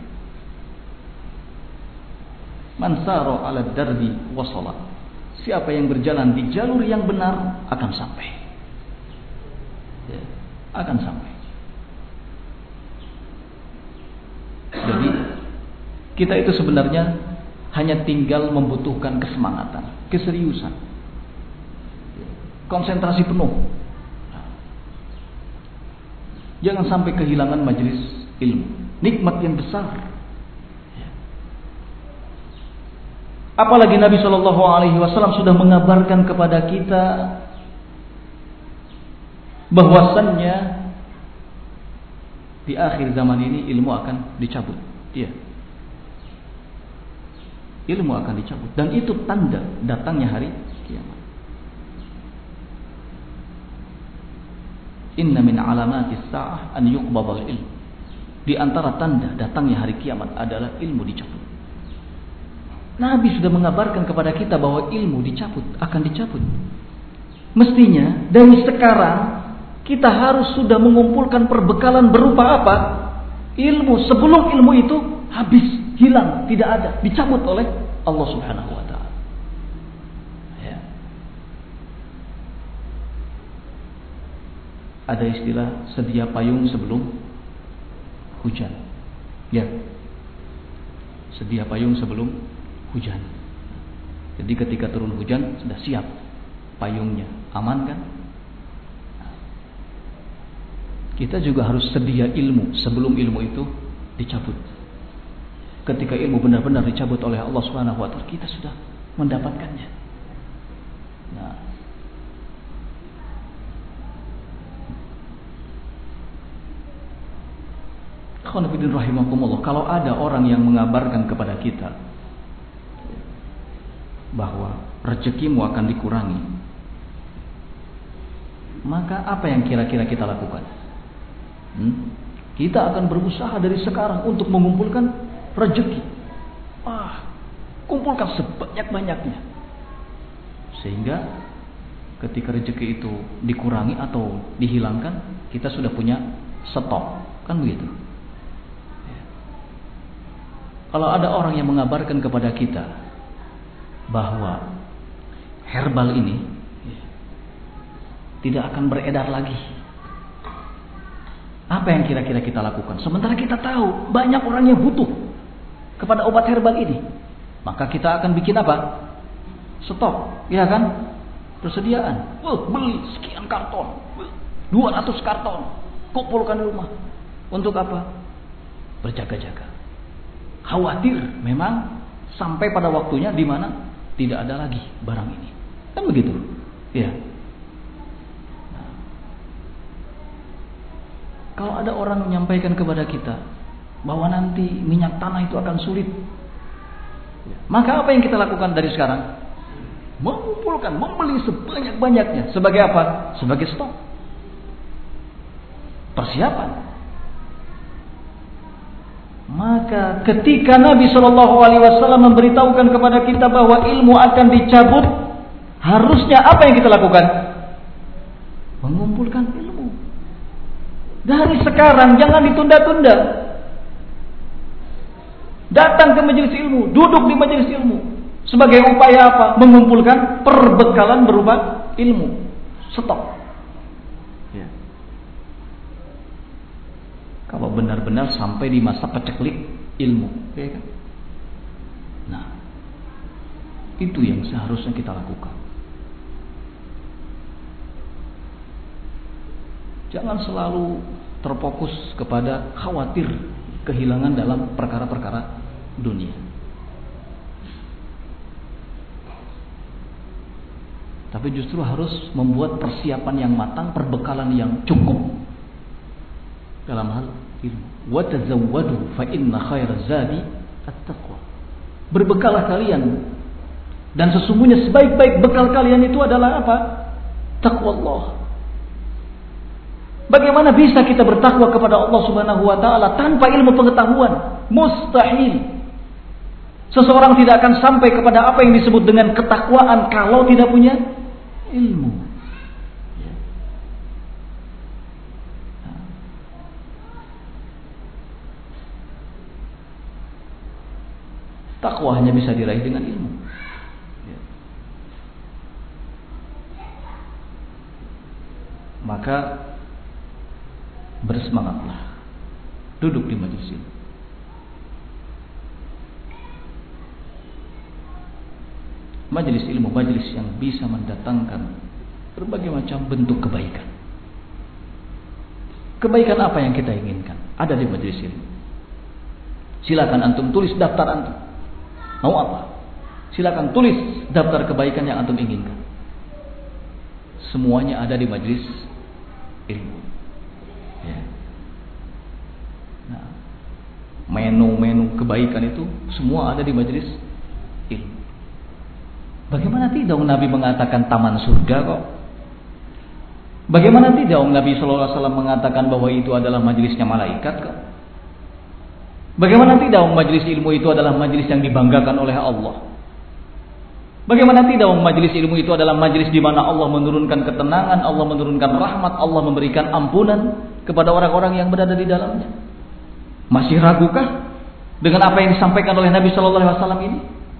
Man sara 'ala darbi wasala. Siapa yang berjalan di jalur yang benar akan sampai. Ya, akan sampai. Jadi kita itu sebenarnya hanya tinggal membutuhkan kesemangatan, keseriusan, konsentrasi penuh. Jangan sampai kehilangan majelis ilmu, nikmat yang besar. Apalagi Nabi SAW sudah mengabarkan kepada kita bahwasannya di akhir zaman ini ilmu akan dicabut. Iya. Ilmu akan dicabut. Dan itu tanda datangnya hari kiamat. Inna min alamatis sa'ah an yuqbadal ilm. Di antara tanda datangnya hari kiamat adalah ilmu dicabut. Nabi sudah mengabarkan kepada kita bahwa ilmu dicabut, akan dicabut. Mestinya dari sekarang kita harus sudah mengumpulkan perbekalan berupa apa? Ilmu. Sebelum ilmu itu habis, hilang, tidak ada, dicabut oleh Allah Subhanahu Wa Taala. Ya. Ada istilah sedia payung sebelum hujan. Ya. Sedia payung sebelum hujan. Jadi ketika turun hujan sudah siap payungnya, aman kan? Kita juga harus sedia ilmu sebelum ilmu itu dicabut. Ketika ilmu benar-benar dicabut oleh Allah Subhanahu Wa Taala, kita sudah mendapatkannya. Nah, khonafidin rahimakumullah, kalau ada orang yang mengabarkan kepada kita bahwa rezekimu akan dikurangi, maka apa yang kira-kira kita lakukan? Kita akan berusaha dari sekarang untuk mengumpulkan rezeki. Kumpulkan sebanyak-banyaknya. Sehingga ketika rezeki itu dikurangi atau dihilangkan, kita sudah punya stok. Kan begitu. Kalau ada orang yang mengabarkan kepada kita bahwa herbal ini tidak akan beredar lagi, apa yang kira-kira kita lakukan? Sementara kita tahu banyak orang yang butuh kepada obat herbal ini, maka kita akan bikin apa? Stok, ya kan? Persediaan. Beli sekian karton, 200 karton, kumpulkan di rumah. Untuk apa? Berjaga-jaga. Khawatir memang sampai pada waktunya di mana tidak ada lagi barang ini. Kan begitu? Ya. Nah, kalau ada orang menyampaikan kepada kita bahwa nanti minyak tanah itu akan sulit, maka apa yang kita lakukan dari sekarang? Mengumpulkan, membeli sebanyak-banyaknya. Sebagai apa? Sebagai stok. Persiapan. Maka ketika Nabi SAW memberitahukan kepada kita bahwa ilmu akan dicabut, harusnya apa yang kita lakukan? Mengumpulkan ilmu. Dari sekarang, jangan ditunda-tunda. Datang ke majelis ilmu, duduk di majelis ilmu. Sebagai upaya apa? Mengumpulkan perbekalan berupa ilmu. Stok. Ya. Kalau benar-benar sampai di masa peceklik ilmu, ya kan? Nah, itu yang seharusnya kita lakukan. Jangan selalu terfokus kepada khawatir kehilangan dalam perkara-perkara dunia. Tapi justru harus membuat persiapan yang matang, perbekalan yang cukup dalam hal ilmu. Wa tazawwadu fa inna khairaz zadi at-taqwa. Berbekalah kalian, dan sesungguhnya sebaik-baik bekal kalian itu adalah apa? Taqwa Allah. Bagaimana bisa kita bertakwa kepada Allah Subhanahu wa taala tanpa ilmu pengetahuan? Mustahil. Seseorang tidak akan sampai kepada apa yang disebut dengan ketakwaan kalau tidak punya ilmu. Takwa hanya bisa diraih dengan ilmu. Maka bersemangatlah, duduk di majelis ilmu. Majelis ilmu, majelis yang bisa mendatangkan berbagai macam bentuk kebaikan. Kebaikan apa yang kita inginkan ada di majelis ilmu. Silakan antum tulis daftar antum. Mau apa? Silakan tulis daftar kebaikan yang antum inginkan. Semuanya ada di majelis ilmu. Ya. Nah, menu-menu kebaikan itu semua ada di majelis ilmu. Bagaimana tidak Nabi mengatakan taman surga kok? Bagaimana tidak Nabi SAW mengatakan bahwa itu adalah majelisnya malaikat kok? Bagaimana tidak majelis ilmu itu adalah majelis yang dibanggakan oleh Allah? Bagaimana tidak majelis ilmu itu adalah majelis di mana Allah menurunkan ketenangan, Allah menurunkan rahmat, Allah memberikan ampunan kepada orang-orang yang berada di dalamnya? Masih ragukah dengan apa yang disampaikan oleh Nabi SAW ini?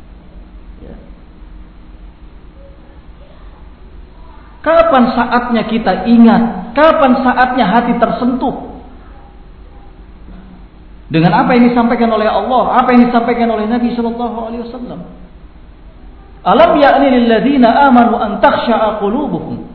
Kapan saatnya kita ingat? Kapan saatnya hati tersentuh dengan apa yang disampaikan oleh Allah, apa yang disampaikan oleh Nabi SAW? Alam ya'ni lil ladzina amanu an takhsha'a qulubuhum.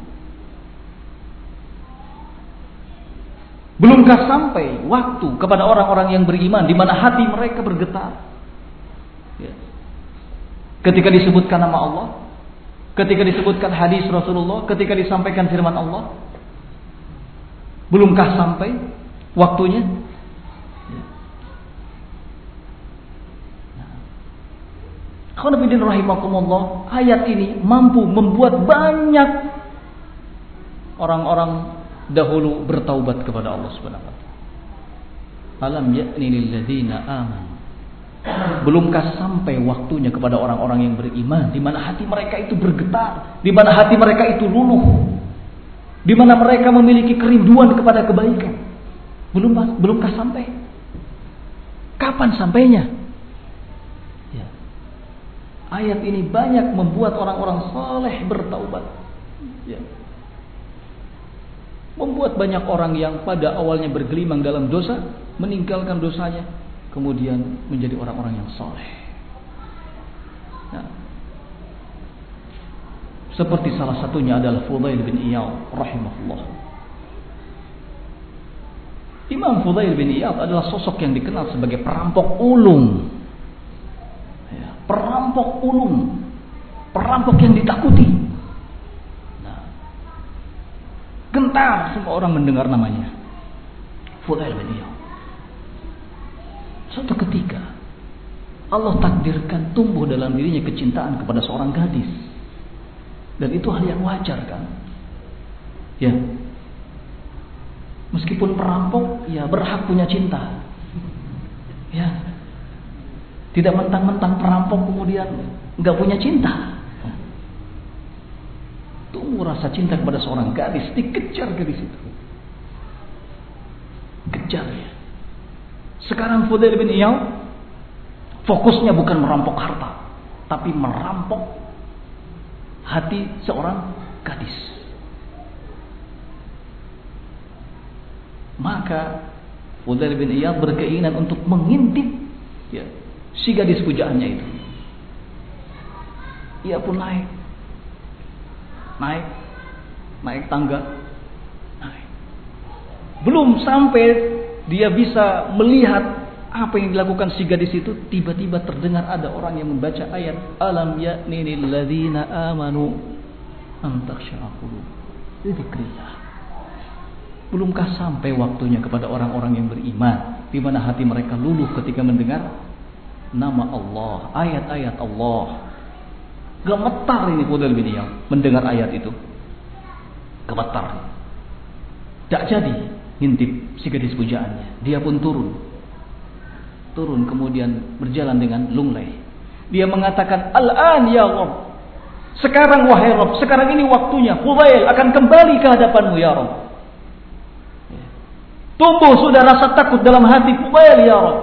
Belumkah sampai waktu kepada orang-orang yang beriman di mana hati mereka bergetar? Ya. Ketika disebutkan nama Allah, ketika disebutkan hadis Rasulullah, ketika disampaikan firman Allah, belumkah sampai waktunya? Khonafidin rahimakumullah, ayat ini mampu membuat banyak orang-orang dahulu bertaubat kepada Allah Subhanahu wa taala. Alam ya'ni lil ladzina amanu. Belumkah sampai waktunya kepada orang-orang yang beriman, di mana hati mereka itu bergetar, di mana hati mereka itu luluh, di mana mereka memiliki kerinduan kepada kebaikan. Belumkah sampai? Kapan sampainya? Ya. Ayat ini banyak membuat orang-orang saleh bertaubat. Ya. Membuat banyak orang yang pada awalnya bergelimang dalam dosa, meninggalkan dosanya, kemudian menjadi orang-orang yang saleh. Nah, seperti salah satunya adalah Fudail bin Iyad rahimahullah. Imam Fudail bin Iyad adalah sosok yang dikenal sebagai perampok ulung. Ya, perampok ulung, perampok yang ditakuti. Nah, gentar semua orang mendengar namanya, Fudail bin Iyad. Suatu ketika Allah takdirkan tumbuh dalam dirinya kecintaan kepada seorang gadis, dan itu hal yang wajar kan? Ya, meskipun perampok, ya berhak punya cinta. Ya, tidak mentang-mentang perampok kemudian nggak punya cinta. Tumbuh rasa cinta kepada seorang gadis, dikejar gadis itu, kejar ya. Sekarang Fudail bin Iyad fokusnya bukan merampok harta, tapi merampok hati seorang gadis. Maka Fudail bin Iyad berkeinginan untuk mengintip ya, si gadis pujaannya itu. Ia pun naik tangga, naik. Belum sampai dia bisa melihat apa yang dilakukan si gadis itu, tiba-tiba terdengar ada orang yang membaca ayat Alam ya'ni lil ladzina amanu an takhsha'a qulubuhum li dzikrillah. Belumkah sampai waktunya kepada orang-orang yang beriman, di mana hati mereka luluh ketika mendengar nama Allah, ayat-ayat Allah. Gemetar ini Fudail bin Iyad mendengar ayat itu. Gemetar. Tak jadi ngintip si gadis pujaannya. Dia pun turun kemudian berjalan dengan lunglai. Dia mengatakan, Al-an ya Rabb, sekarang wahai Rabb, sekarang ini waktunya Fudail akan kembali ke hadapanmu ya Rabb. Tumbuh sudah rasa takut dalam hati Fudail ya Rabb.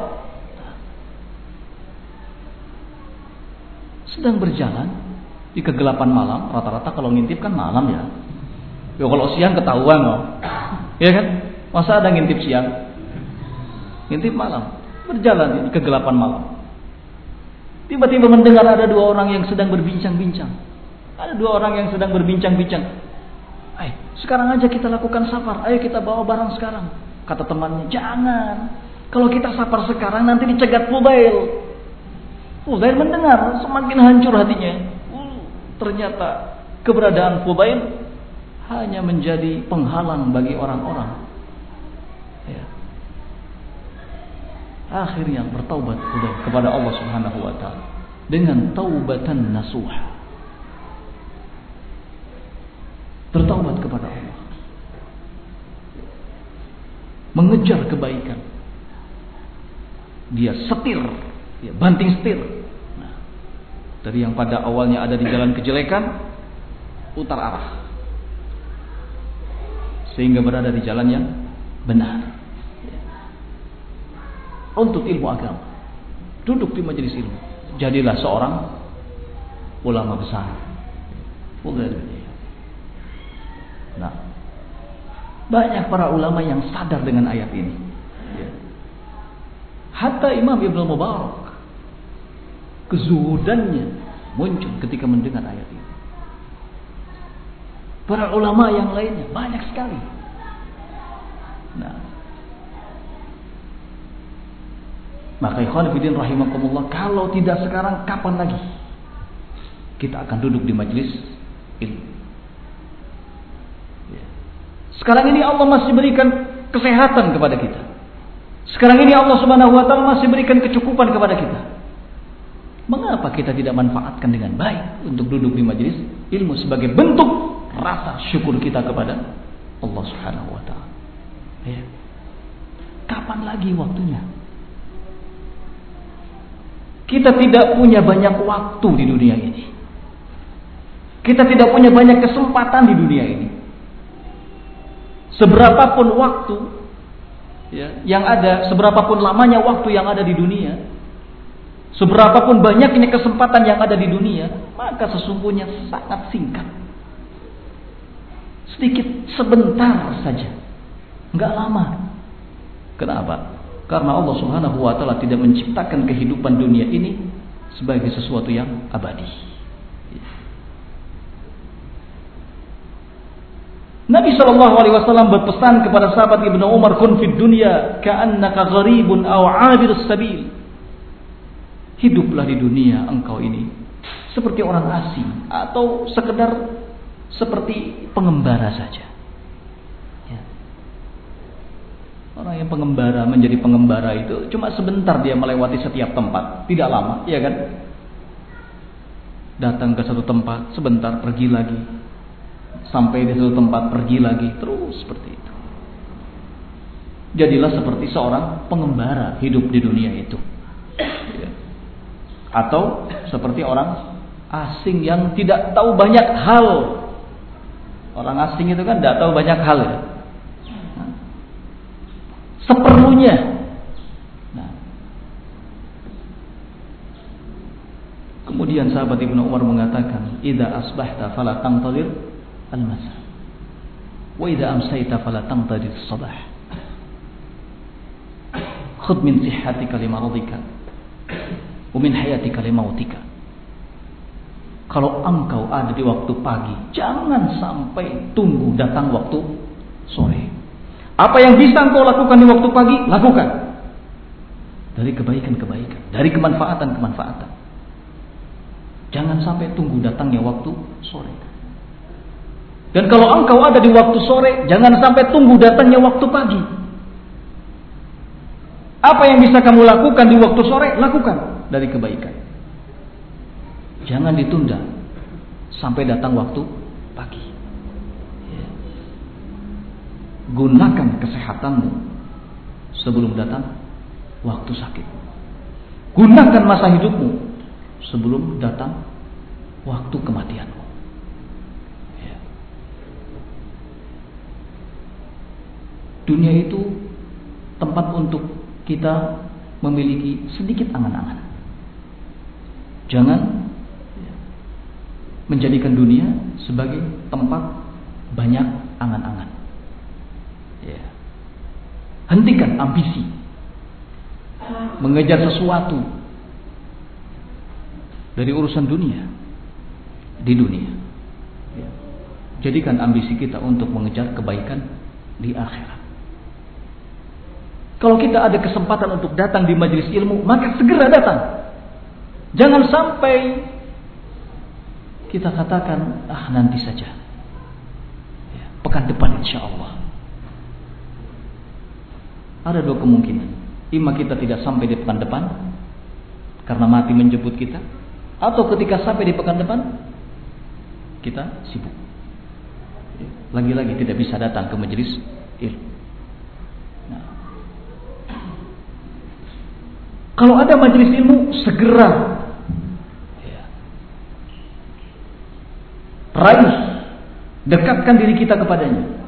Sedang berjalan di kegelapan malam. Rata-rata kalau ngintip kan malam ya. Ya kalau siang ketahuan loh. Ya kan? Masa ada ngintip siang? Ngintip malam. Berjalan di kegelapan malam. Tiba-tiba mendengar ada dua orang yang sedang berbincang-bincang. Ada dua orang yang sedang berbincang-bincang. Ayo, sekarang aja kita lakukan safar. Ayo kita bawa barang sekarang. Kata temannya, jangan. Kalau kita safar sekarang nanti dicegat Fudail. Fudail mendengar, semakin hancur hatinya. Ternyata keberadaan Fudail hanya menjadi penghalang bagi orang-orang. Ya. Akhirnya bertaubat kepada Allah Subhanahu wa taala dengan taubatan nasuha. Bertaubat kepada Allah. Mengejar kebaikan. Dia setir, dia banting setir. Nah, dari yang pada awalnya ada di jalan kejelekan, putar arah. Sehingga berada di jalan yang benar. Untuk ilmu agama, duduk di majelis ilmu, jadilah seorang ulama besar. Nah, banyak para ulama yang sadar dengan ayat ini. Hatta Imam Ibnu Mubarak, kezuhudannya muncul ketika mendengar ayat ini. Para ulama yang lainnya banyak sekali. Nah, maka ikhwan fillah rahimakumullah, kalau tidak sekarang kapan lagi kita akan duduk di majelis ilmu? Sekarang ini Allah masih berikan kesehatan kepada kita. Sekarang ini Allah Subhanahu wa taala masih berikan kecukupan kepada kita. Mengapa kita tidak manfaatkan dengan baik untuk duduk di majelis ilmu sebagai bentuk rasa syukur kita kepada Allah Subhanahu wa taala? Ya. kapan lagi waktunya? Kita tidak punya banyak waktu di dunia ini. Kita tidak punya banyak kesempatan di dunia ini. Seberapapun waktu yang ada, seberapapun lamanya waktu yang ada di dunia, seberapapun banyaknya kesempatan yang ada di dunia, maka sesungguhnya sangat singkat. Sedikit, sebentar saja. Enggak lama. Kenapa? Karena Allah Subhanahu wa taala tidak menciptakan kehidupan dunia ini sebagai sesuatu yang abadi. Nabi SAW berpesan kepada sahabat Ibnu Umar, "Kun fid dunya ka'annaka gharibun aw 'abirus sabil." Hiduplah di dunia engkau ini seperti orang asing atau sekedar seperti pengembara saja. Ya. Orang yang pengembara menjadi pengembara itu cuma sebentar dia melewati setiap tempat, tidak lama, ya kan? Datang ke satu tempat, sebentar pergi lagi. Sampai di satu tempat pergi lagi, terus seperti itu. Jadilah seperti seorang pengembara hidup di dunia itu. Ya. Atau seperti orang asing yang tidak tahu banyak hal. Orang asing itu kan tidak tahu banyak hal ya. Seperlunya. Nah. Kemudian sahabat Ibnu Umar mengatakan, "Idza asbahta fala tantadhir al-masa. Wa idza amsayta fala tantadhir as-sabah. Khudh min sihhatika li maradika wa min hayatika li mautika." Kalau engkau ada di waktu pagi, jangan sampai tunggu datang waktu sore. Apa yang bisa engkau lakukan di waktu pagi, lakukan. Dari kebaikan-kebaikan, dari kemanfaatan-kemanfaatan. Jangan sampai tunggu datangnya waktu sore. Dan kalau engkau ada di waktu sore, jangan sampai tunggu datangnya waktu pagi. Apa yang bisa kamu lakukan di waktu sore, lakukan dari kebaikan. Jangan ditunda sampai datang waktu pagi. Gunakan kesehatanmu sebelum datang waktu sakit. Gunakan masa hidupmu sebelum datang waktu kematianmu. Dunia itu tempat untuk kita memiliki sedikit angan-angan. Jangan menjadikan dunia sebagai tempat banyak angan-angan. Ya. Hentikan ambisi, mengejar sesuatu dari urusan dunia di dunia. Ya. Jadikan ambisi kita untuk mengejar kebaikan di akhirat. Kalau kita ada kesempatan untuk datang di majelis ilmu, maka segera datang. Jangan sampai kita katakan, nanti saja. Ya, pekan depan insya Allah. Ada dua kemungkinan. Ima kita tidak sampai di pekan depan, karena mati menjemput kita. Atau ketika sampai di pekan depan, kita sibuk. Lagi-lagi tidak bisa datang ke majelis ilmu. Kalau ada majelis ilmu, segera raih, dekatkan diri kita kepadanya.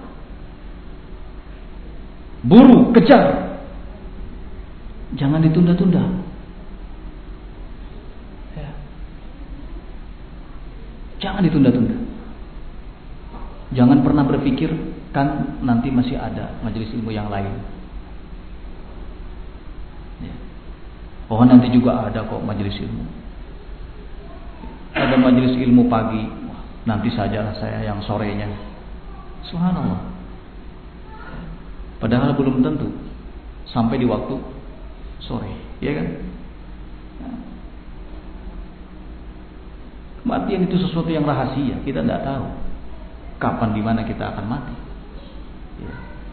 Buru, kejar. Jangan ditunda-tunda. Jangan ditunda-tunda. Jangan pernah berpikir kan nanti masih ada majelis ilmu yang lain. Oh, nanti juga ada kok majelis ilmu. Ada majelis ilmu pagi, nanti sajalah saya yang sorenya. Subhanallah. Padahal belum tentu sampai di waktu sore, ya kan? Kematian itu sesuatu yang rahasia, kita tidak tahu kapan di mana kita akan mati. Ya.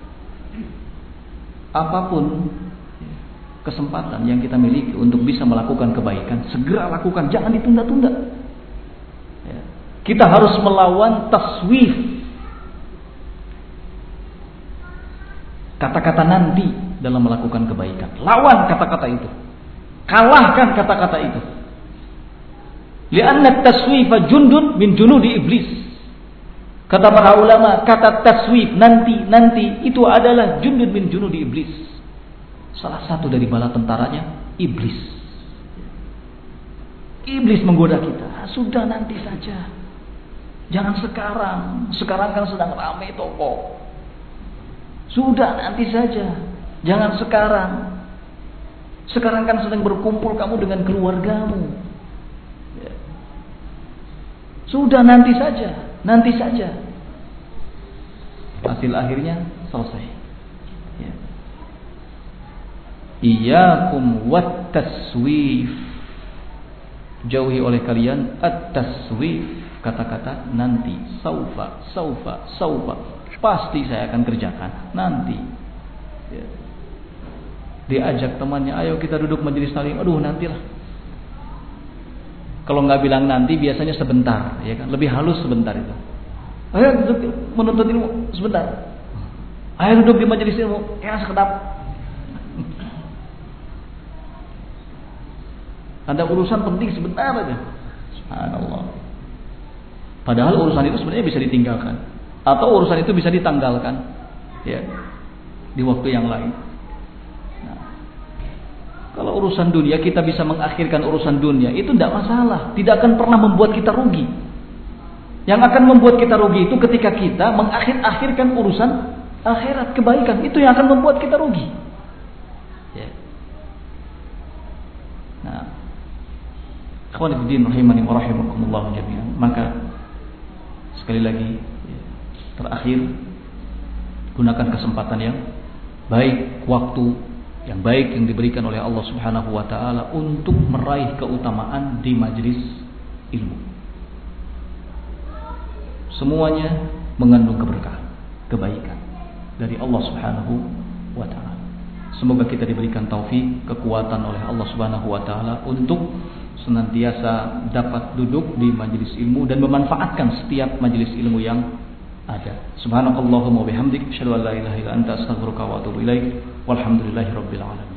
Apapun kesempatan yang kita miliki untuk bisa melakukan kebaikan, segera lakukan, jangan ditunda-tunda. Ya. Kita harus melawan taswif, kata-kata nanti. dalam melakukan kebaikan. Lawan kata-kata itu. Kalahkan kata-kata itu. Li'anna taswifa jundun min junudi iblis. Kata para ulama, kata taswif, nanti itu adalah jundun min junudi iblis. Salah satu dari bala tentaranya iblis. Iblis menggoda kita. Sudah nanti saja. Jangan sekarang. Sekarang kan sedang ramai toko. Sudah nanti saja. Jangan sekarang. Sekarang kan sedang berkumpul kamu dengan keluargamu. Ya. Sudah nanti saja. Nanti saja. Hasil akhirnya selesai. Ya. Iyyakum wat taswif. Jauhi oleh kalian at-taswif. Kata-kata nanti, saufa. Pasti saya akan kerjakan nanti. Ya. Diajak temannya, ayo kita duduk majelis taklim. Aduh, nantilah. Kalau nggak bilang nanti, biasanya sebentar, ya kan? Lebih halus sebentar itu. Ayo duduk menuntut ilmu sebentar. Ayo duduk di majelis ilmu, kayak sekedap. Ada urusan penting sebentar aja. Subhanallah. Padahal urusan itu sebenarnya bisa ditinggalkan, atau urusan itu bisa ditanggalkan, ya, di waktu yang lain. Nah, kalau urusan dunia kita bisa mengakhirkan urusan dunia, itu tidak masalah, tidak akan pernah membuat kita rugi. Yang akan membuat kita rugi itu ketika kita mengakhirkan urusan akhirat, kebaikan, itu yang akan membuat kita rugi. Ya. Nah, ikhwan fillah rahimani wa rahimakumullah jami'an. Maka sekali lagi, terakhir, gunakan kesempatan yang baik, waktu yang baik yang diberikan oleh Allah Subhanahu wa taala untuk meraih keutamaan di majelis ilmu. Semuanya mengandung keberkahan, kebaikan dari Allah Subhanahu wa taala. Semoga kita diberikan taufik, kekuatan oleh Allah Subhanahu wa taala untuk senantiasa dapat duduk di majelis ilmu dan memanfaatkan setiap majelis ilmu yang ada. Subhanakallahumma wa bihamdik, asyhadu an la ilaha illa anta, astaghfiruka wa atubu ilaik. Walhamdulillahirabbil alamin.